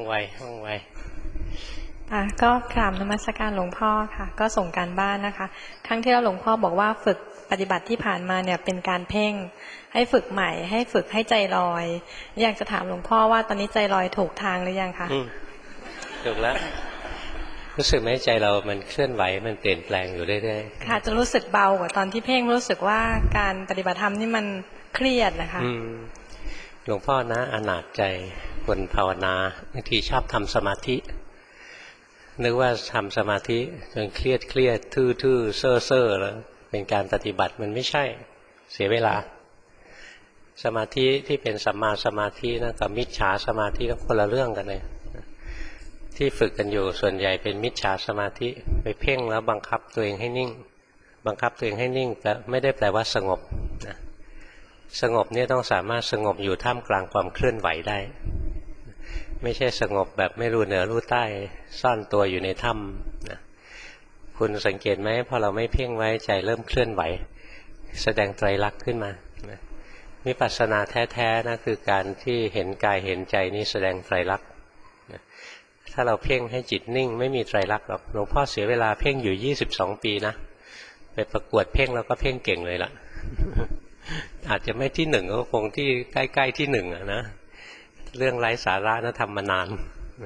ไวว่องไวก็กราบนมัสการหลวงพ่อค่ะก็ส่งการบ้านนะคะครั้งที่แล้วหลวงพ่อบอกว่าฝึกปฏิบัติที่ผ่านมาเนี่ยเป็นการเพ่งให้ฝึกใหม่ให้ฝึกให้ใจลอยอยากจะถามหลวงพ่อว่าตอนนี้ใจลอยถูกทางหรือยังคะถูกแล้วรู้สึกไหมใจเรามันเคลื่อนไหวมันเปลี่ยนแปลงอยู่เรื่อยๆค่ะจะรู้สึกเบากว่าตอนที่เพ่งรู้สึกว่าการปฏิบัติธรรมนี่มันเครียดนะคะหลวงพ่อนะอนาถใจคนภาวนาบางทีชอบทำสมาธินึกว่าทำสมาธิจนเครียดทื่อๆเซ่อแล้วเป็นการปฏิบัติมันไม่ใช่เสียเวลาสมาธิที่เป็นสัมมาสมาธินะกับมิจฉาสมาธิก็คนละเรื่องกันเลยที่ฝึกกันอยู่ส่วนใหญ่เป็นมิจฉาสมาธิไปเพ่งแล้วบังคับตัวเองให้นิ่งบังคับตัวเองให้นิ่งแต่ไม่ได้แปลว่าสงบนะสงบเนี่ยต้องสามารถสงบอยู่ท่ามกลางความเคลื่อนไหวได้ไม่ใช่สงบแบบไม่รู้เหนือรู้ใต้ซ่อนตัวอยู่ในถ้ำนะคุณสังเกตไหมพอเราไม่เพ่งไว้ใจเริ่มเคลื่อนไหวแสดงไตรลักษณ์ขึ้นมานะวิปัสสนาแท้ๆนะคือการที่เห็นกายเห็นใจนี้แสดงไตรลักษณ์นะถ้าเราเพ่งให้จิตนิ่งไม่มีไตรลักษณ์หรอกหลวงพ่อเสียเวลาเพ่งอยู่22 ปีนะไปประกวดเพ่งแล้วก็เพ่งเก่งเลยล่ะ อาจจะไม่ที่หนึ่งก็คงที่ใกล้ๆที่หนึ่งนะเรื่องไร้สาระนะทำมานาน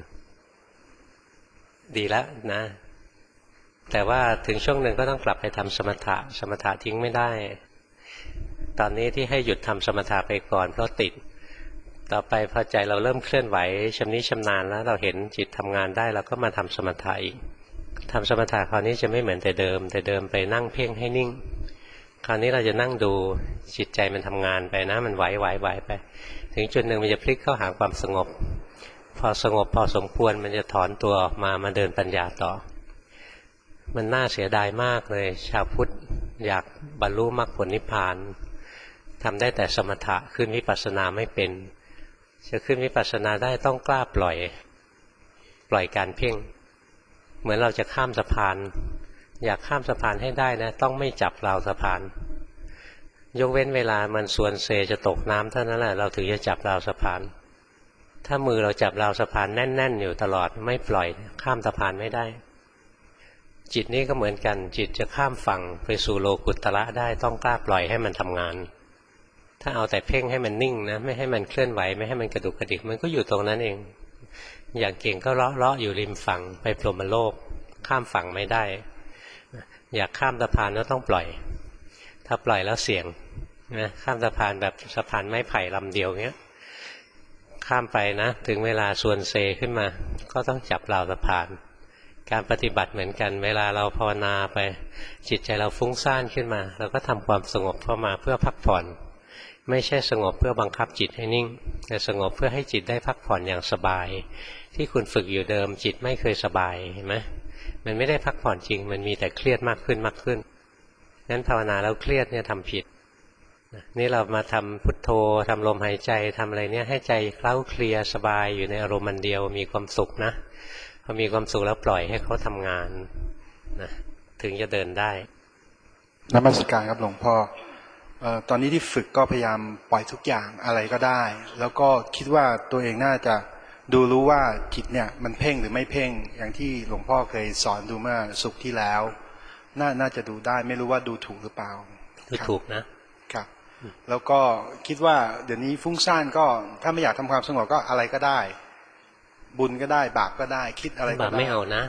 ดีแล้วนะแต่ว่าถึงช่วงหนึ่งก็ต้องกลับไปทำสมถะทิ้งไม่ได้ตอนนี้ที่ให้หยุดทำสมถะไปก่อนเพราะติดต่อไปพอใจเราเริ่มเคลื่อนไหวชำนิชำนาญแล้วเราเห็นจิตทำงานได้เราก็มาทำสมถะอีกทำสมถะคราวนี้จะไม่เหมือนแต่เดิมไปนั่งเพ่งให้นิ่งคราวนี้เราจะนั่งดูจิตใจมันทำงานไปนะมันไหวไปถึงจุดหนึ่งมันจะพลิกเข้าหาความสงบพอสงบพอสมควรมันจะถอนตัวออกมาเดินปัญญาต่อมันน่าเสียดายมากเลยชาวพุทธอยากบรรลุมรรคผลนิพพานทำได้แต่สมถะขึ้นวิปัสสนาไม่เป็นจะขึ้นวิปัสสนาได้ต้องกล้าปล่อยการเพ่งเหมือนเราจะข้ามสะพานอยากข้ามสะพานให้ได้นะต้องไม่จับราวสะพานยกเว้นเวลามันส่วนเซจะตกน้ำเท่านั้นแหละเราถึงจะจับราวสะพานถ้ามือเราจับราวสะพานแน่นๆอยู่ตลอดไม่ปล่อยข้ามสะพานไม่ได้จิตนี้ก็เหมือนกันจิตจะข้ามฝั่งไปสู่โลกุตตระได้ต้องกล้าปล่อยให้มันทำงานถ้าเอาแต่เพ่งให้มันนิ่งนะไม่ให้มันเคลื่อนไหวไม่ให้มันกระดุกกระดิกมันก็อยู่ตรงนั้นเองอย่างเก่งก็เลาะอยู่ริมฝั่งไปพรหมโลกข้ามฝั่งไม่ได้อยากข้ามสะพานก็ต้องปล่อยถ้าปล่อยแล้วเสี่ยงนะข้ามสะพานแบบสะพานไม้ไผ่ลำเดียวเงี้ยข้ามไปนะถึงเวลาส่วนเซขึ้นมาก็ต้องจับราวสะพานการปฏิบัติเหมือนกันเวลาเราภาวนาไปจิตใจเราฟุ้งซ่านขึ้นมาเราก็ทำความสงบเข้ามาเพื่อพักผ่อนไม่ใช่สงบเพื่อบังคับจิตให้นิ่งแต่สงบเพื่อให้จิตได้พักผ่อนอย่างสบายที่คุณฝึกอยู่เดิมจิตไม่เคยสบายเห็นไหมมันไม่ได้พักผ่อนจริงมันมีแต่เครียดมากขึ้นงั้นภาวนาแล้วเครียดเนี่ยทำผิดนี่เรามาทำพุทโธทำลมหายใจทำอะไรเนี่ยให้ใจเคล้าเคลียสบายอยู่ในอารมณ์เดียวมีความสุขนะพอมีความสุขแล้วปล่อยให้เขาทำงานนะถึงจะเดินได้นมัสการครับหลวงพ่อตอนนี้ที่ฝึกก็พยายามปล่อยทุกอย่างอะไรก็ได้แล้วก็คิดว่าตัวเองน่าจะดูรู้ว่าจิตเนี่ยมันเพ่งหรือไม่เพ่งอย่างที่หลวงพ่อเคยสอนดูเมื่อศุกร์ที่แล้วน่าจะดูได้ไม่รู้ว่าดูถูกหรือเปล่าดูถูกนะครับแล้วก็คิดว่าเดี๋ยวนี้ฟุ้งซ่านก็ถ้าไม่อยากทำความสงบก็อะไรก็ได้บุญก็ได้บาปก็ได้คิดอะไรก็ได้บาปไม่เอานะ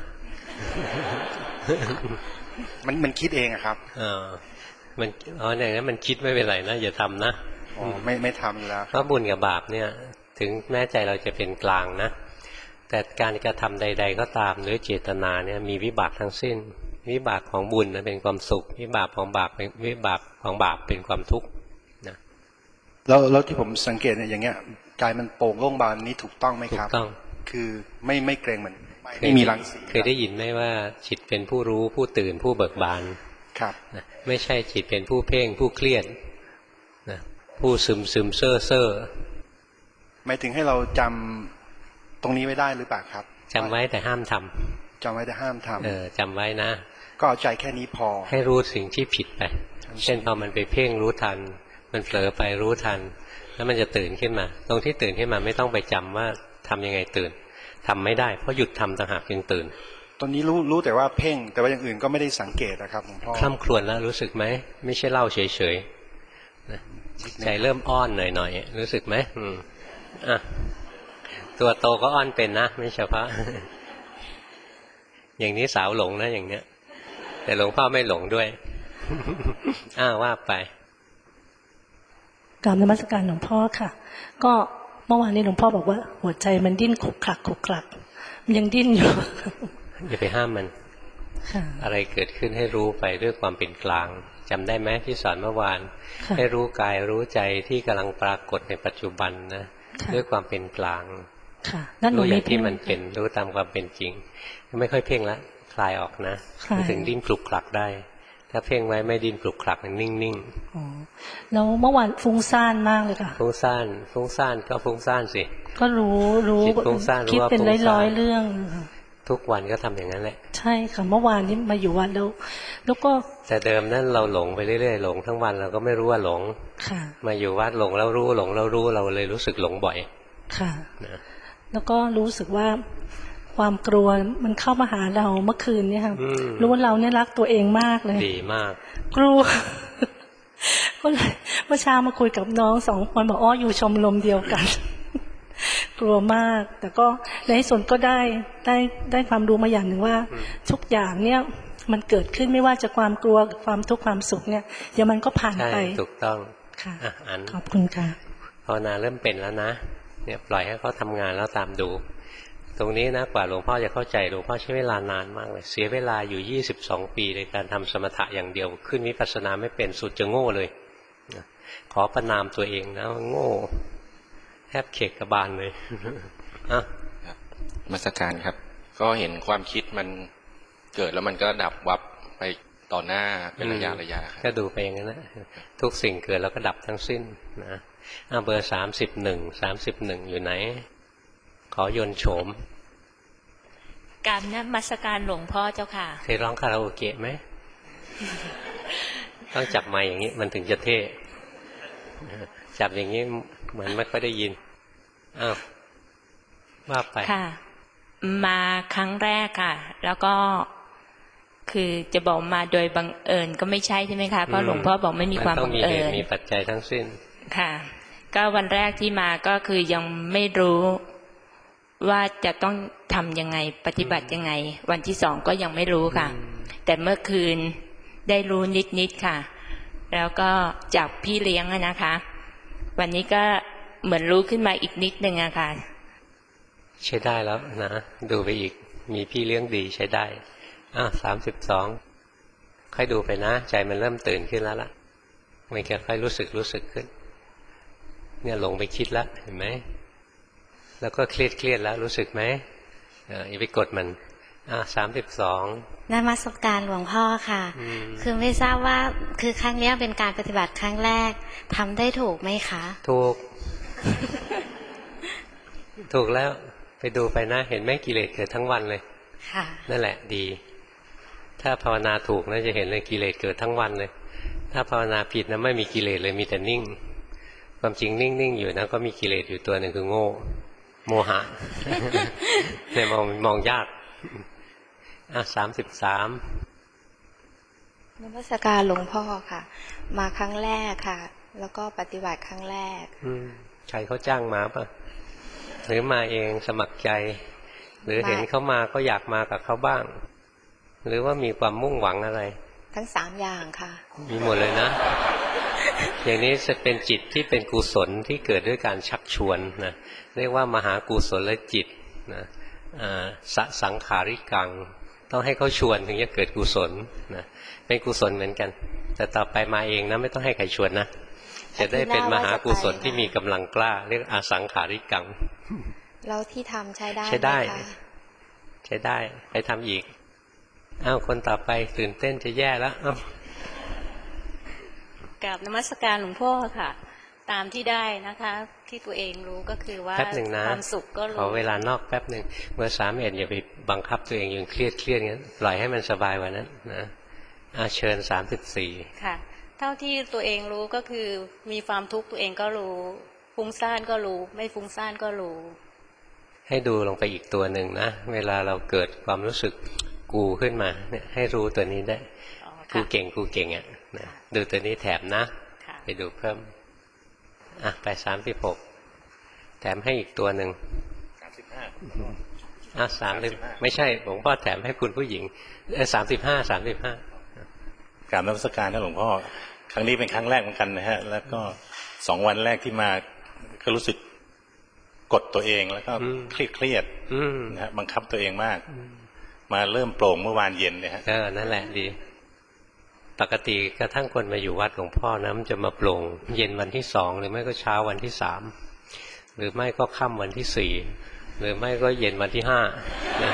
มันคิดเองอะครับมันอย่างนั้นมันคิดไม่เป็นไรนะอย่าทำนะไม่ทำอยู่แล้วเพราะบุญกับบาปเนี่ยถึงแม้ใจเราจะเป็นกลางนะแต่การกระทำใดๆก็ตามหรือเจตนาเนี่ยมีวิบากทั้งสิ้นวิบากของบุญนะเป็นความสุขวิบากของบาปเป็นวิบากของบาปเป็นความทุกข์นะแล้วที่ผมสังเกตเนี่ยอย่างเงี้ยกายมันโปร่งโล่งเบานี้ถูกต้องไหมครับถูกต้องคือไม่เกรงเหมือนไม่มีรังสีเคยได้ยินไหมว่าจิตเป็นผู้รู้ผู้ตื่นผู้เบิกบานครับนะไม่ใช่จิตเป็นผู้เพ่งผู้เครียดนะผู้ซึมเซ่อหมายถึงให้เราจำตรงนี้ไว้ได้หรือเปล่าครับจำไว้แต่ห้ามทำจำไว้แต่ห้ามทำจำไว้นะก็เอาใจแค่นี้พอให้รู้สิ่งที่ผิดไปเช่นพอมันไปเพ่งรู้ทันมันเผลอไปรู้ทันแล้วมันจะตื่นขึ้นมาตรงที่ตื่นขึ้นมาไม่ต้องไปจำว่าทำยังไงตื่นทำไม่ได้เพราะหยุดทำต่างหากจึงตื่นตอนนี้รู้แต่ว่าเพ่งแต่ว่าอย่างอื่นก็ไม่ได้สังเกตนะครับหลวงพ่อคล่ำครวญแล้วรู้สึกไหมไม่ใช่เล่าเฉยๆใจเริ่มอ้อนหน่อยๆรู้สึกไหมอ่ะตัวโตก็อ้อนเป็นนะไม่เฉพาะ อย่างนี้สาวหลงนะอย่างเนี้ยแต่หลวงพ่อไม่หลงด้วย ว่าไปกราบนมัสการหลวงพ่อค่ะก็เมื่อวานนี้หลวงพ่อบอกว่าหัวใจมันดิ้นขลุกขลักขลุกขลักมันยังดิ้นอยู่อย่าไปห้ามมันอะไรเกิดขึ้นให้รู้ไปด้วยความเป็นกลางจำได้ไหมที่สอนเมื่อวานให้รู้กายรู้ใจที่กำลังปรากฏในปัจจุบันนะด้วยความเป็นกลางรู้อย่างที่มันเป็นรู้ตามความเป็นจริงไม่ค่อยเพ่งละคลายออกนะถึงดิ้นปลุกคลักได้ถ้าเพ่งไว้ไม่ดิ้นปลุกคลักมันนิ่งๆแล้วเมื่อวานฟุ้งซ่านมากเลยค่ะฟุ้งซ่านก็ฟุ้งซ่านสิก็รู้คิดเป็นร้อยๆเรื่องทุกวันก็ทำอย่างนั้นแหละใช่ค่ะเมื่อวานนี้มาอยู่วัดแล้วก็แต่เดิมนั้นเราหลงไปเรื่อยๆหลงทั้งวันเราก็ไม่รู้ว่าหลงมาอยู่วัดหลงแล้วรู้หลงแล้วรู้เราเลยรู้สึกหลงบ่อยค่ะแล้วก็รู้สึกว่าความกลัวมันเข้ามาหาเราเมื่อคืนเนี่ยค่ะรู้ว่าเราเนี่ยรักตัวเองมากเลยดีมากกลัวก็เลยเมื่อเช้ามาคุยกับน้อง2 คนบอกอยู่ชมรมเดียวกันกลัวมากแต่ก็ในที่สุดก็ได้ความรู้มาอย่างหนึ่งว่าทุกอย่างเนี่ยมันเกิดขึ้นไม่ว่าจะความกลัวความทุกข์ความสุขเนี่ยเดี๋ยวมันก็ผ่านไปถูกต้องค่ะขอบคุณค่ะภาวนาเริ่มเป็นแล้วนะเนี่ยปล่อยให้เขาทำงานแล้วตามดูตรงนี้นะกว่าหลวงพ่อจะเข้าใจหลวงพ่อใช้เวลานานมากเลยเสียเวลาอยู่22 ปีในการทำสมถะอย่างเดียวขึ้นวิปัสสนาไม่เป็นสุดจะโง่เลยขอประนามตัวเองนะโง่แทบเขกกระบาลเลยนมัสการครับก็เห็นความคิดมันเกิดแล้วมันก็ดับวับไปต่อหน้าเป็นระยะครับก็ดูไปอย่างนั้นนะทุกสิ่งเกิดแล้วก็ดับทั้งสิ้นนะเบอร์31อยู่ไหนขอยนโฉมกราบนมัสการหลวงพ่อเจ้าค่ะเคยร้องคาราโอเกะไหม ต้องจับไมค์อย่างนี้มันถึงจะเท่จับอย่างนี้เหมือนไม่ค่อยได้ยินว่าไปค่ะมาครั้งแรกค่ะแล้วก็คือจะบอกมาโดยบังเอิญก็ไม่ใช่ใช่ไหมคะเพราะหลวงพ่อบอกไม่มีความบังเอิญมีปัจจัยทั้งสิ้นค่ะก็วันแรกที่มาก็คือยังไม่รู้ว่าจะต้องทำยังไงปฏิบัติยังไงวันที่2ก็ยังไม่รู้ค่ะแต่เมื่อคืนได้รู้นิดค่ะแล้วก็จากพี่เลี้ยงนะคะวันนี้ก็เหมือนรู้ขึ้นมาอีกนิดนึงอะค่ะใช้ได้แล้วนะดูไปอีกมีพี่เลี้ยงดีใช้ได้32ค่อยดูไปนะใจมันเริ่มตื่นขึ้นแล้วล่ะมันค่อยรู้สึกขึ้นเนี่ยหลงไปคิดแล้วเห็นไหมแล้วก็เครียดแล้วรู้สึกไหมอย่าไปกดมัน32 นมัสการหลวงพ่อค่ะคือไม่ทราบว่าคือครั้งนี้เป็นการปฏิบัติครั้งแรกทำได้ถูกไหมคะถูกแล้วไปดูไปนะเห็นไหมกิเลสเกิดทั้งวันเลยค่ะนั่นแหละดีถ้าภาวนาถูกนะจะเห็นเลยกิเลสเกิดทั้งวันเลยถ้าภาวนาผิดนะไม่มีกิเลสเลยมีแต่นิ่งความจริงนิ่งอยู่นะก็มีกิเลสอยู่ตัวหนึ่งคือโง่โมหะเนี่ยมองยาก33 นมัสการหลวงพ่อค่ะมาครั้งแรกค่ะแล้วก็ปฏิบัติครั้งแรกใครเขาจ้างมาป่ะหรือมาเองสมัครใจหรือเห็นเขามาก็อยากมากับเขาบ้างหรือว่ามีความมุ่งหวังอะไรทั้ง3อย่างค่ะมีหมดเลยนะอย่างนี้จะเป็นจิตที่เป็นกุศลที่เกิดด้วยการชักชวนนะเรียกว่ามหากุศลจิตนะสังขาริกังต้องให้เขาชวนถึงจะเกิดกุศลนะเป็นกุศลเหมือนกันแต่ต่อไปมาเองนะไม่ต้องให้ใครชวนนะจะได้เป็นมหากุศลที่มีกำลังกล้าเรียกอสังขาริกังแล้วที่ทำใช้ได้ใช้ได้ไปทำอีกคนต่อไปตื่นเต้นจะแย่แล้วกราบนมัสการหลวงพ่อค่ะตามที่ได้นะคะที่ตัวเองรู้ก็คือว่าความสุขก็รู้ขอเวลานอกแป๊บหนึ่งเมื่อ31อย่าไปบังคับตัวเองยังเครียดงั้นปล่อยให้มันสบายกว่านั้นนะเชิญ34 ค่ะเท่าที่ตัวเองรู้ก็คือมีความทุกข์ตัวเองก็รู้ฟุ้งซ่านก็รู้ไม่ฟุ้งซ่านก็รู้ให้ดูลงไปอีกตัวหนึ่งนะเวลาเราเกิดความรู้สึกกูขึ้นมาเนี่ยให้รู้ตัวนี้ได้กูเก่งอ่ะนะดูตัวนี้แถมนะไปดูเพิ่มไป36แถมให้อีกตัวหนึ่ง30ไม่ใช่หลวงพ่อแถมให้คุณผู้หญิง35 กราบนมัสการนะหลวงพ่อครั้งนี้เป็นครั้งแรกเหมือนกันนะฮะแล้วก็2 วันแรกที่มาก็รู้สึกกดตัวเองแล้วก็เครียดนะฮะบังคับตัวเองมากมาเริ่มโปร่งเมื่อวานเย็นเนี่ยฮะนั่นแหละดีปกติกระทั่งคนมาอยู่วัดหลวงพ่อนะมันจะมาโปร่งเย็นวันที่2หรือไม่ก็เช้าวันที่3หรือไม่ก็ค่ำวันที่4หรือไม่ก็เย็นวันที่5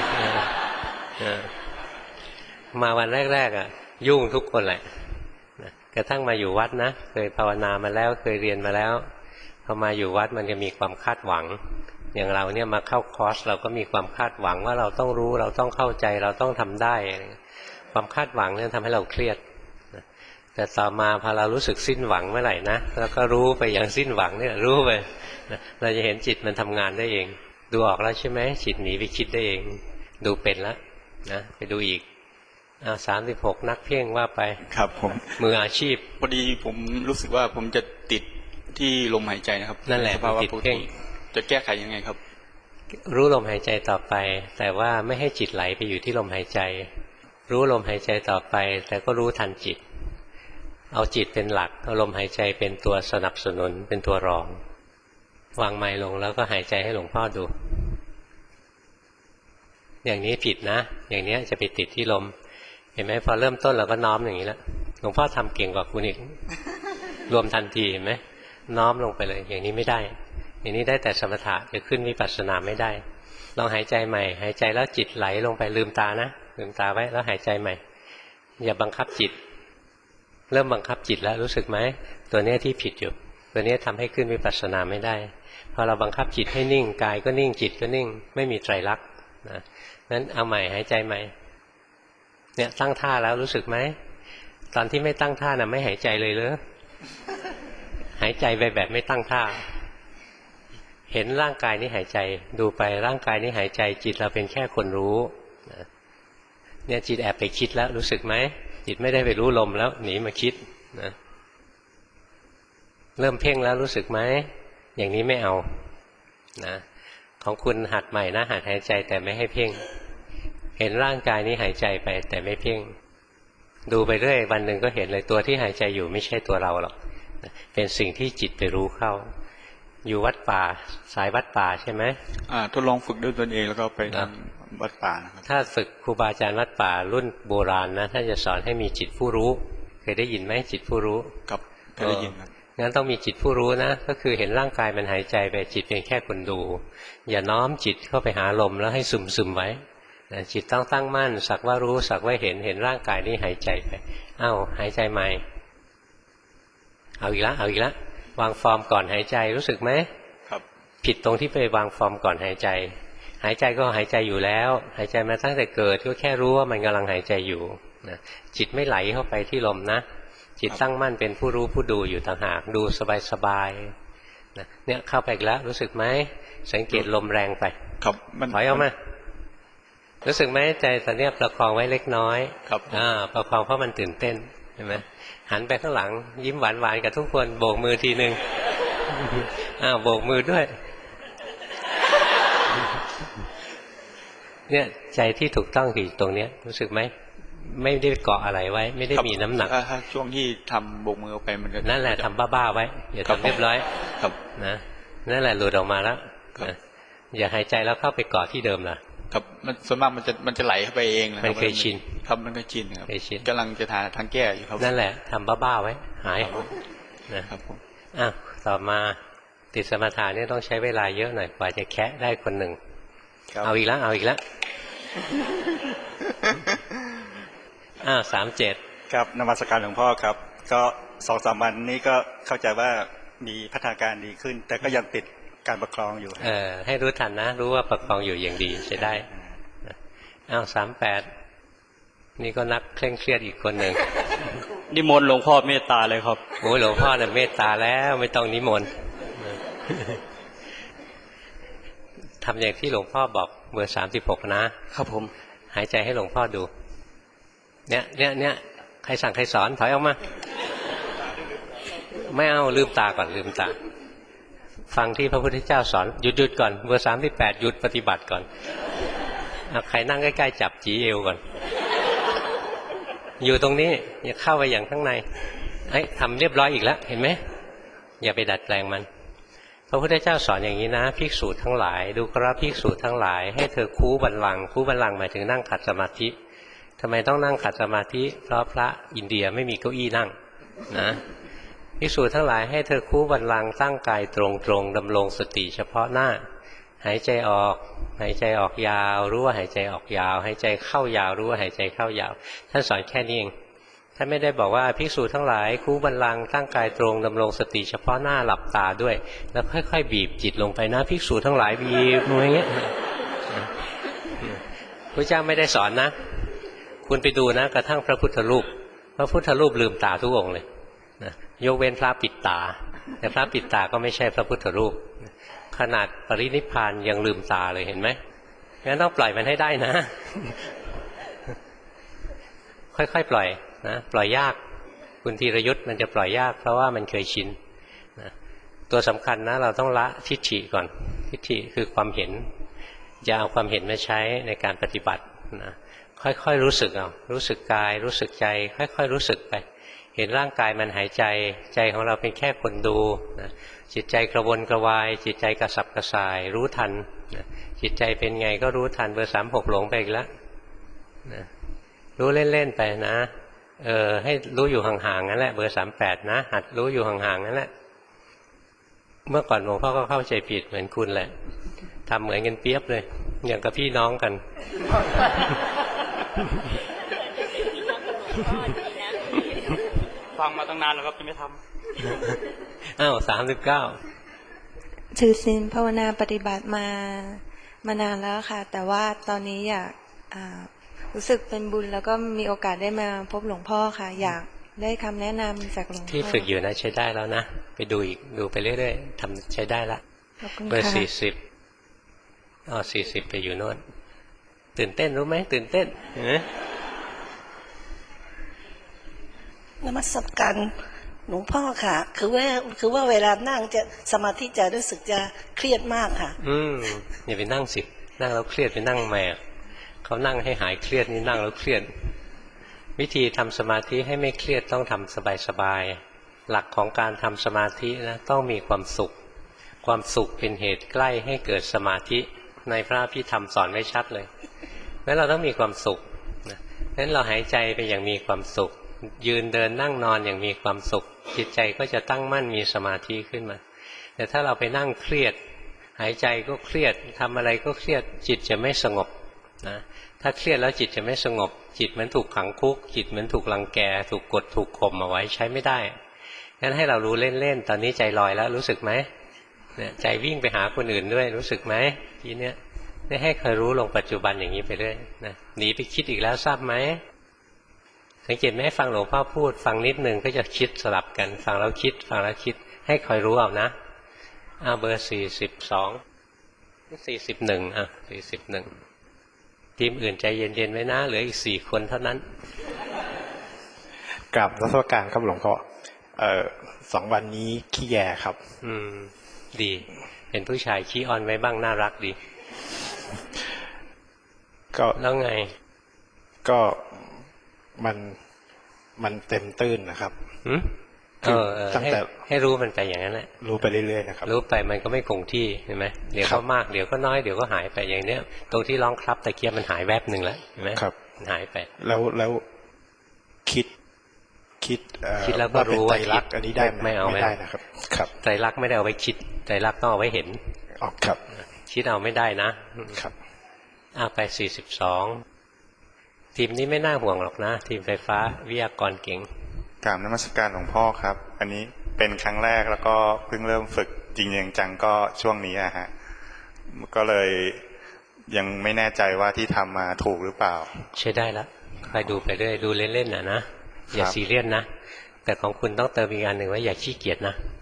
มาวันแรกๆยุ่งทุกคนแหละกระทั่งมาอยู่วัดนะเคยภาวนามาแล้วเคยเรียนมาแล้วพอมาอยู่วัดมันจะมีความคาดหวังอย่างเราเนี่ยมาเข้าคอร์สเราก็มีความคาดหวังว่าเราต้องรู้เราต้องเข้าใจเราต้องทำได้ความคาดหวังเนี่ยทำให้เราเครียดแต่ต่อมาพอเรารู้สึกสิ้นหวังเมื่อไหร่นะแล้วก็รู้ไปอย่างสิ้นหวังเนี่ยรู้ไปเราจะเห็นจิตมันทำงานได้เองดูออกแล้วใช่ไหมจิตหนีไปคิดได้เองดูเป็นแล้วนะไปดูอีก36นักเพ่งว่าไปครับผมมืออาชีพพอดีผมรู้สึกว่าผมจะติดที่ลมหายใจนะครับนั่นแหละติดเพ่งจะแก้ไขยังไงครับรู้ลมหายใจต่อไปแต่ว่าไม่ให้จิตไหลไปอยู่ที่ลมหายใจรู้ลมหายใจต่อไปแต่ก็รู้ทันจิตเอาจิตเป็นหลักเอาลมหายใจเป็นตัวสนับสนุนเป็นตัวรองวางไมค์ลงแล้วก็หายใจให้หลวงพ่อดูอย่างนี้ผิดนะอย่างนี้จะไปติดที่ลมเห็นไหมพอเริ่มต้นเราก็น้อมอย่างนี้แล้วหลวงพ่อทำเก่งกว่าคุณอีกรวมทันทีเห็นไหมน้อมลงไปเลยอย่างนี้ไม่ได้อย่างนี้ได้แต่สมถะจะขึ้นวิปัสสนาไม่ได้ลองหายใจใหม่หายใจแล้วจิตไหลลงไปลืมตานะลืมตาไว้แล้วหายใจใหม่อย่าบังคับจิตเริ่มบังคับจิตแล้วรู้สึกไหมตัวนี้ที่ผิดอยู่ตัวนี้ทำให้ขึ้นวิปัสสนาไม่ได้พอเราบังคับจิตให้นิ่งกายก็นิ่งจิตก็นิ่งไม่มีไตรลักษณ์นะนั้นเอาใหม่หายใจใหม่เนี่ยตั้งท่าแล้วรู้สึกไหมตอนที่ไม่ตั้งท่าน่ะไม่หายใจเลยเหรอหายใจไปแบบไม่ตั้งท่าเห็นร่างกายนี้หายใจดูไปร่างกายนี้หายใจจิตเราเป็นแค่คนรู้เนี่ยจิตแอบไปคิดแล้วรู้สึกไหมจิตไม่ได้ไปรู้ลมแล้วหนีมาคิดนะเริ่มเพ่งแล้วรู้สึกไหมอย่างนี้ไม่เอานะของคุณหัดใหม่นะหัดหายใจแต่ไม่ให้เพ่งเห็นร่างกายนี้หายใจไปแต่ไม่เพ่งดูไปเรื่อยวันหนึ่งก็เห็นเลยตัวที่หายใจอยู่ไม่ใช่ตัวเราหรอกเป็นสิ่งที่จิตไปรู้เข้าอยู่วัดป่าสายวัดป่าใช่ไหมทดลองฝึกด้วยตนเองแล้วก็ไปทำวัดป่านะครับถ้าฝึกครูบาอาจารย์วัดป่ารุ่นโบราณนะถ้าจะสอนให้มีจิตผู้รู้เคยได้ยินไหมจิตผู้รู้ครับเคยได้ยินครับงั้นต้องมีจิตผู้รู้นะก็คือเห็นร่างกายมันหายใจไปจิตเป็นแค่คนดูอย่าน้อมจิตเข้าไปหาลมแล้วให้ซึมไว้จิตต้องตั้งมั่นสักว่ารู้สักว่าเห็นร่างกายนี้หายใจไปหายใจใหม่เอาอีกแล้ววางฟอร์มก่อนหายใจรู้สึกไหมครับผิดตรงที่ไปวางฟอร์มก่อนหายใจหายใจก็หายใจอยู่แล้วหายใจมาตั้งแต่เกิดก็แค่รู้ว่ามันกำลังหายใจอยู่นะจิตไม่ไหลเข้าไปที่ลมนะจิตตั้งมั่นเป็นผู้รู้ผู้ดูอยู่ต่างหากดูสบายๆนะเนี่ยเข้าไปอีกแล้วรู้สึกไหมสังเกตลมแรงไปครับถอยออกมารู้สึกไหมใจตอนนี้ประคองไว้เล็กน้อยครับประคองเพราะมันตื่นเต้นเห็นไหมหันไปข้างหลังยิ้มหวานๆกับทุกคนโบกมือทีนึงโบกมือด้วยเนี่ยใจที่ถูกต้องคือตรงเนี้ยรู้สึกไหมไม่ได้เกาะอะไรไว้ไม่ได้มีน้ำหนักถ้าช่วงที่ทำโบกมือไปมันก็นั่นแหละทำบ้าๆไว้อย่าทำเรียบร้อยครับนะนั่นแหละหลุดออกมาแล้วอย่าหายใจแล้วเข้าไปเกาะที่เดิมล่ะครับมันส่วนมากมันจะไหลเข้าไปเองมันเคยชินครับมันก็ชินครับกำลังจะทางแก้อยู่ครับนั่นแหละทำบ้าๆไว้หายนะครับผมต่อมาติดสมถะนี่ต้องใช้เวลาเยอะหน่อยกว่าจะแคะได้คนหนึ่งเอาอีกแล้ว37 ครับนมัสการหลวงพ่อครับก็ 2-3 วันนี้ก็เข้าใจว่ามีพัฒนาการดีขึ้นแต่ก็ยังติดการประคองอยู่ให้รู้ทันนะรู้ว่าประคองอยู่อย่างดีใช้ได้38นี่ก็นักเคร่งเครียดอีกคนหนึ่งนิมนต์หลวงพ่อเมตตาเลยครับโอ้ยหลวงพ่อน่ะเมตตาแล้วไม่ต้องนิมนต์ถำอย่างที่หลวงพ่อบอกเบอร์36นะครับผมหายใจให้หลวงพ่อดูเนี่ยใครสั่งใครสอนถอยออกมาไม่เอาลืมตาก่อนลืมตาฟังที่พระพุทธเจ้าสอนหยุดก่อนเบอร์38หยุดปฏิบัติก่อนใครนั่งใกล้ๆจับจีเอวก่อนอยู่ตรงนี้อย่าเข้าไปอย่างข้างในทำเรียบร้อยอีกแล้วเห็นไหมอย่าไปดัดแปลงมันพระพุทธเจ้าสอนอย่างนี้นะภิกษุทั้งหลายดูกราภิกษุทั้งหลายให้เธอคูบัลลังก์คูบัลลังก์หมายถึงนั่งขัดสมาธิทำไมต้องนั่งขัดสมาธิเพราะพระอินเดียไม่มีเก้าอี้นั่งนะภิกษุทั้งหลายให้เธอคูบัลลังก์ตั้งกายตรงๆดำรงสติเฉพาะหน้าหายใจออกหายใจออกยาวรู้ว่าหายใจออกยาวหายใจเข้ายาวรู้ว่าหายใจเข้ายาวท่านสอนแค่นี้เองท่านไม่ได้บอกว่าภิกษุทั้งหลายคูบัลลังก์ตั้งกายตรงดำรงสติเฉพาะหน้าหลับตาด้วยแล้วค่อยๆบีบจิตลงไปนะภิกษุทั้งหลายบีบอย่างเงี้ยพระเจ้าไม่ได้สอนนะคุณไปดูนะกระทั่งพระพุทธรูปลืมตาทุกองค์เลยนะยกเว้นพระปิดตาแต่พระปิดตาก็ไม่ใช่พระพุทธรูปขนาดปรินิพพานยังลืมตาเลยเห็นไหมงั้นต้องปล่อยมันให้ได้นะค่อยๆปล่อยนะปล่อยยากคุณธีรยุทธ์มันจะปล่อยยากเพราะว่ามันเคยชินนะตัวสำคัญนะเราต้องละทิฏฐิก่อนทิฏฐิคือความเห็นอย่าเอาความเห็นมาใช้ในการปฏิบัตินะค่อยๆรู้สึกเอารู้สึกกายรู้สึกใจค่อยๆรู้สึกไปเห็นร่างกายมันหายใจใจของเราเป็นแค่คนดูนะจิตใจกระวนกระวายจิตใจกระสับกระส่ายรู้ทันนะจิตใจเป็นไงก็รู้ทันเบอร์36หลงไปอีกแล้วนะรู้เล่นๆไปนะให้รู้อยู่ห่างๆนั่นแหละเบอร์38นะหัดรู้อยู่ห่างๆนั่นแหละเมื่อก่อนหลวงพ่อก็เข้าใจผิดเหมือนคุณแหละทำเหมือนกันเปียบเลยอย่างกับพี่น้องกันฟังมาตั้งนานแล้วครับยังไม่ทำ39 ถือศีลภาวนาปฏิบัติมานานแล้วค่ะแต่ว่าตอนนี้อยากรู้สึกเป็นบุญแล้วก็มีโอกาสได้มาพบหลวงพ่อค่ะอยากได้คำแนะนำจากหลวงพ่อที่ฝึกอยู่นะใช้ได้แล้วนะไปดูอีกดูไปเรื่อยๆทำใช้ได้ละเบอร์40ไปอยู่โน่นตื่นเต้นรู้ไหมตื่นเต้นนมัสการหลวงพ่อค่ะคือว่าเวลานั่งจะสมาธิจะรู้สึกจะเครียดมากค่ะอย่าไปนั่งสินั่งแล้วเครียดไปนั่งแม่เขานั่งให้หายเครียดนี่นั่งแล้วเครียดวิธีทำสมาธิให้ไม่เครียดต้องทำสบายๆหลักของการทำสมาธินะต้องมีความสุขความสุขเป็นเหตุใกล้ให้เกิดสมาธิในพระอภิธรรมสอนไว้ชัดเลยงั้นเราต้องมีความสุขงั้นเราหายใจไปอย่างมีความสุขยืนเดินนั่งนอนอย่างมีความสุขจิตใจก็จะตั้งมั่นมีสมาธิขึ้นมาแต่ถ้าเราไปนั่งเครียดหายใจก็เครียดทำอะไรก็เครียดจิตจะไม่สงบนะถ้าเครียดแล้วจิตจะไม่สงบจิตเหมือนถูกขังคุกจิตเหมือนถูกรังแกถูกกดถูกข่มเอาไว้ใช้ไม่ได้งั้นให้เรารู้เล่นๆตอนนี้ใจลอยแล้วรู้สึกไหมเนี่ยใจวิ่งไปหาคนอื่นด้วยรู้สึกไหมทีเนี้ยได้ให้เคยรู้ลงปัจจุบันอย่างนี้ไปเรื่อยนะหนีไปคิดอีกแล้วทราบไหมสังเกตไหมฟังหลวงพ่อพูดฟังนิดนึงก็จะคิดสลับกันฟังแล้วคิดฟังแล้วคิดให้คอยรู้เอานะเบอร์41ทีมอื่นใจเย็นๆไว้นะเหลืออีก4คนเท่านั้นกราบนมัสการครับหลวงพ่อ2 วันนี้ขี้แยครับดีเป็นผู้ชายขี้อ่อนไว้บ้างน่ารักดีก็แล้วไงก็มันเต็มตื้นนะครับตั้งแต่ให้รู้มันไปอย่างนั้นแหละรู้ไปเรื่อยๆนะครับรู้ไปมันก็ไม่คงที่เห็นไหมเดี๋ยวก็มากเดี๋ยวก็น้อยเดี๋ยวก็หายไปอย่างเนี้ยตรงที่ร้องครับตะเกียบมันหายแวบหนึ่งแล้วเห็นไหมครับมันหายไปแล้วคิดแล้วก็รู้ว่าไตรลักษณ์อันนี้ได้ไม่เอาไม่ได้นะครับครับไตรลักษณ์ไม่ได้เอาไว้คิดไตรลักษณ์ต้องเอาไว้เห็นครับคิดเอาไม่ได้นะครับไป42ทีมนี้ไม่น่าห่วงหรอกนะทีมไฟฟ้าวิทยากรเก่งกราบนมัสการหลวงพ่อครับอันนี้เป็นครั้งแรกแล้วก็เพิ่งเริ่มฝึกจริงจังก็ช่วงนี้ฮะก็เลยยังไม่แน่ใจว่าที่ทำมาถูกหรือเปล่าใช้ได้แล้วใครดูไปเรื่อยดูเล่นๆนะอย่าซีเรียสนะแต่ของคุณต้องเติมอีกอันหนึ่งว่าอย่าขี้เกียจนะ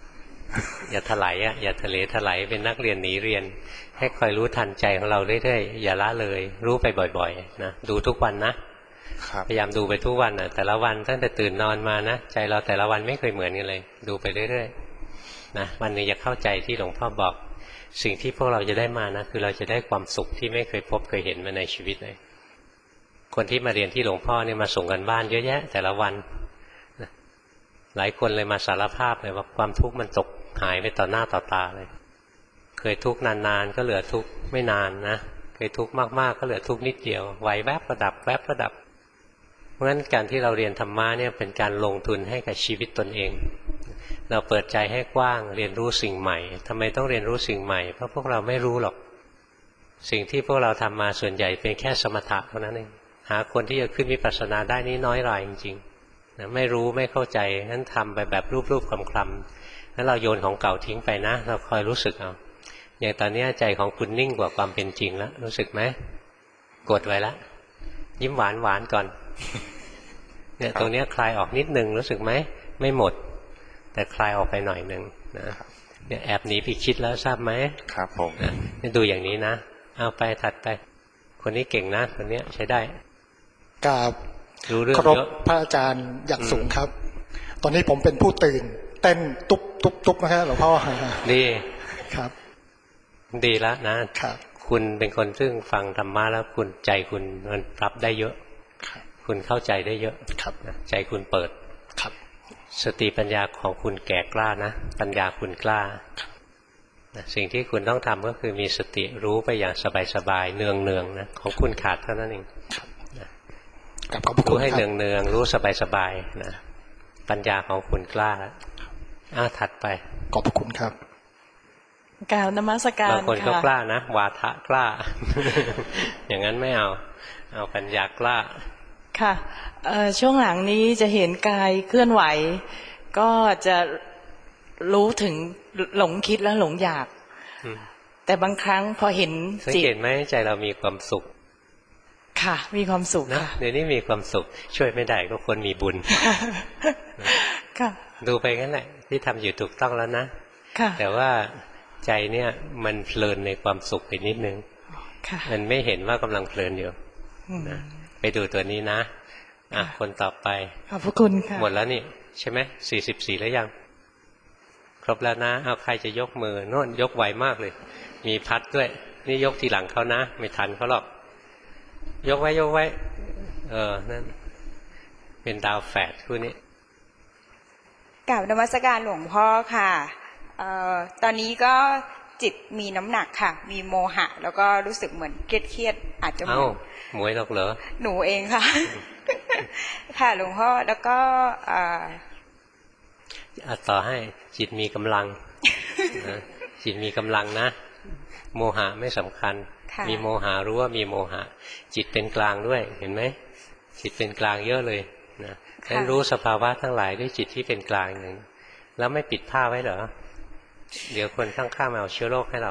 อย่าถลายอย่าทะเลถลายเป็นนักเรียนหนีเรียนให้คอยรู้ทันใจของเราเรื่อยๆอย่าละเลยรู้ไปบ่อยๆนะดูทุกวันนะพยายามดูไปทุกวันนะแต่ละวันตั้งแต่ตื่นนอนมานะใจเราแต่ละวันไม่เคยเหมือนกันเลยดูไปเรื่อยๆนะวันนี้จะเข้าใจที่หลวงพ่อบอกสิ่งที่พวกเราจะได้มานะคือเราจะได้ความสุขที่ไม่เคยพบเคยเห็นมาในชีวิตเลยคนที่มาเรียนที่หลวงพ่อเนี่ยมาส่งกันบ้านเยอะแยะแต่ละวันหลายคนเลยมาสารภาพเลยว่าความทุกข์มันตกหายไปต่อหน้าต่อตาเลยเคยทุกข์นานๆก็เหลือทุกข์ไม่นานนะเคยทุกข์มากๆก็เหลือทุกข์นิดเดียวไหวแวบระดับแวบระดับเพราะฉะนั้นการที่เราเรียนธรรมะเนี่ยเป็นการลงทุนให้กับชีวิตตนเองเราเปิดใจให้กว้างเรียนรู้สิ่งใหม่ทำไมต้องเรียนรู้สิ่งใหม่เพราะพวกเราไม่รู้หรอกสิ่งที่พวกเราทำมาส่วนใหญ่เป็นแค่สมถะเท่านั้นเองหาคนที่จะขึ้นวิปัสสนาได้นี้น้อยรายจริงๆนะไม่รู้ไม่เข้าใจงั้นทำไปแบบรูปๆคลำๆแล้วเราโยนของเก่าทิ้งไปนะเราคอยรู้สึกเอาอย่างตอนนี้ใจของคุณนิ่งกว่าความเป็นจริงแล้วรู้สึกไหมกดไว้แล้วยิ้มหวานๆก่อนเนี่ยตรงนี้คลายออกนิดนึงรู้สึกไหมไม่หมดแต่คลายออกไปหน่อยนึงนะเนี่ยแอบหนีไปคิดแล้วทราบไหมครับผมเนี่ยดูอย่างนี้นะเอาไปถัดไปคนนี้เก่งนะคนนี้ใช้ได้กราบรู้เรื่องเยอะพระอาจารย์อย่างสูงครับ ตอนนี้ผมเป็นผู้ตื่นเต้นตุ๊บตุ๊บตุ๊บนะครับหลวงพ่อดีครับดีแล้วนะครับคุณเป็นคนซึ่งฟังธรรมะแล้วคุณใจคุณมันรับได้เยอะคุณเข้าใจได้เยอะครับใจคุณเปิดครับสติปัญญาของคุณแก่กล้านะปัญญาคุณกล้าสิ่งที่คุณต้องทำก็คือมีสติรู้ไปอย่างสบายๆเนืองๆนะของคุณขาดเท่านั้นเองรู้ให้เนืองๆรู้สบายๆนะปัญญาของคุณกล้าถัดไปขอบคุณครับกล่าวนมัสการบางคนก็กล้านะวาทะกล้า อย่างนั้นไม่เอาปัญญากล้าค่ะช่วงหลังนี้จะเห็นกายเคลื่อนไหวก็จะรู้ถึงหลงคิดและหลงอยากแต่บางครั้งพอเห็นสังเกตไหมใจเรามีความสุขค่ะมีความสุขนะเดี๋ยวนี้มีความสุขช่วยไม่ได้ก็คนมีบุญค่ะดูไปงั้นแหละที่ทำอยู่ถูกต้องแล้วนะค่ะแต่ว่าใจเนี่ยมันเพลินในความสุขไปนิดนึงมันไม่เห็นว่ากำลังเพลินอยู่นะไปดูตัวนี้นะคนต่อไปขอบพระคุณค่ะหมดแล้วนี่ใช่ไหม44แล้วยังครบแล้วนะเอาใครจะยกมือโน่นยกไวมากเลยมีพัดด้วยนี่ยกทีหลังเขานะไม่ทันเขาหรอกยกไว้นั่นเป็นดาวแฝดคู่นี้กราบนมัสการหลวงพ่อค่ะตอนนี้ก็จิตมีน้ำหนักค่ะมีโมหะแล้วก็รู้สึกเหมือนเครียดอาจจะหมวยหรอกเหรอหนูเองค่ะ ค่ะหลวงพ่อแล้วก็ต่อให้จิตมีกำลัง จิตมีกำลังนะโมหะไม่สำคัญมีโมหะรู้ว่ามีโมหะจิตเป็นกลางด้วยเห็นไหมจิตเป็นกลางเยอะเลยนะฉะนั้นรู้สภาวะทั้งหลายด้วยจิตที่เป็นกลางหนึ่งแล้วไม่ปิดผ้าไว้เหรอเดี๋ยวคนข้างๆมาเอาเชื้อโรคให้เรา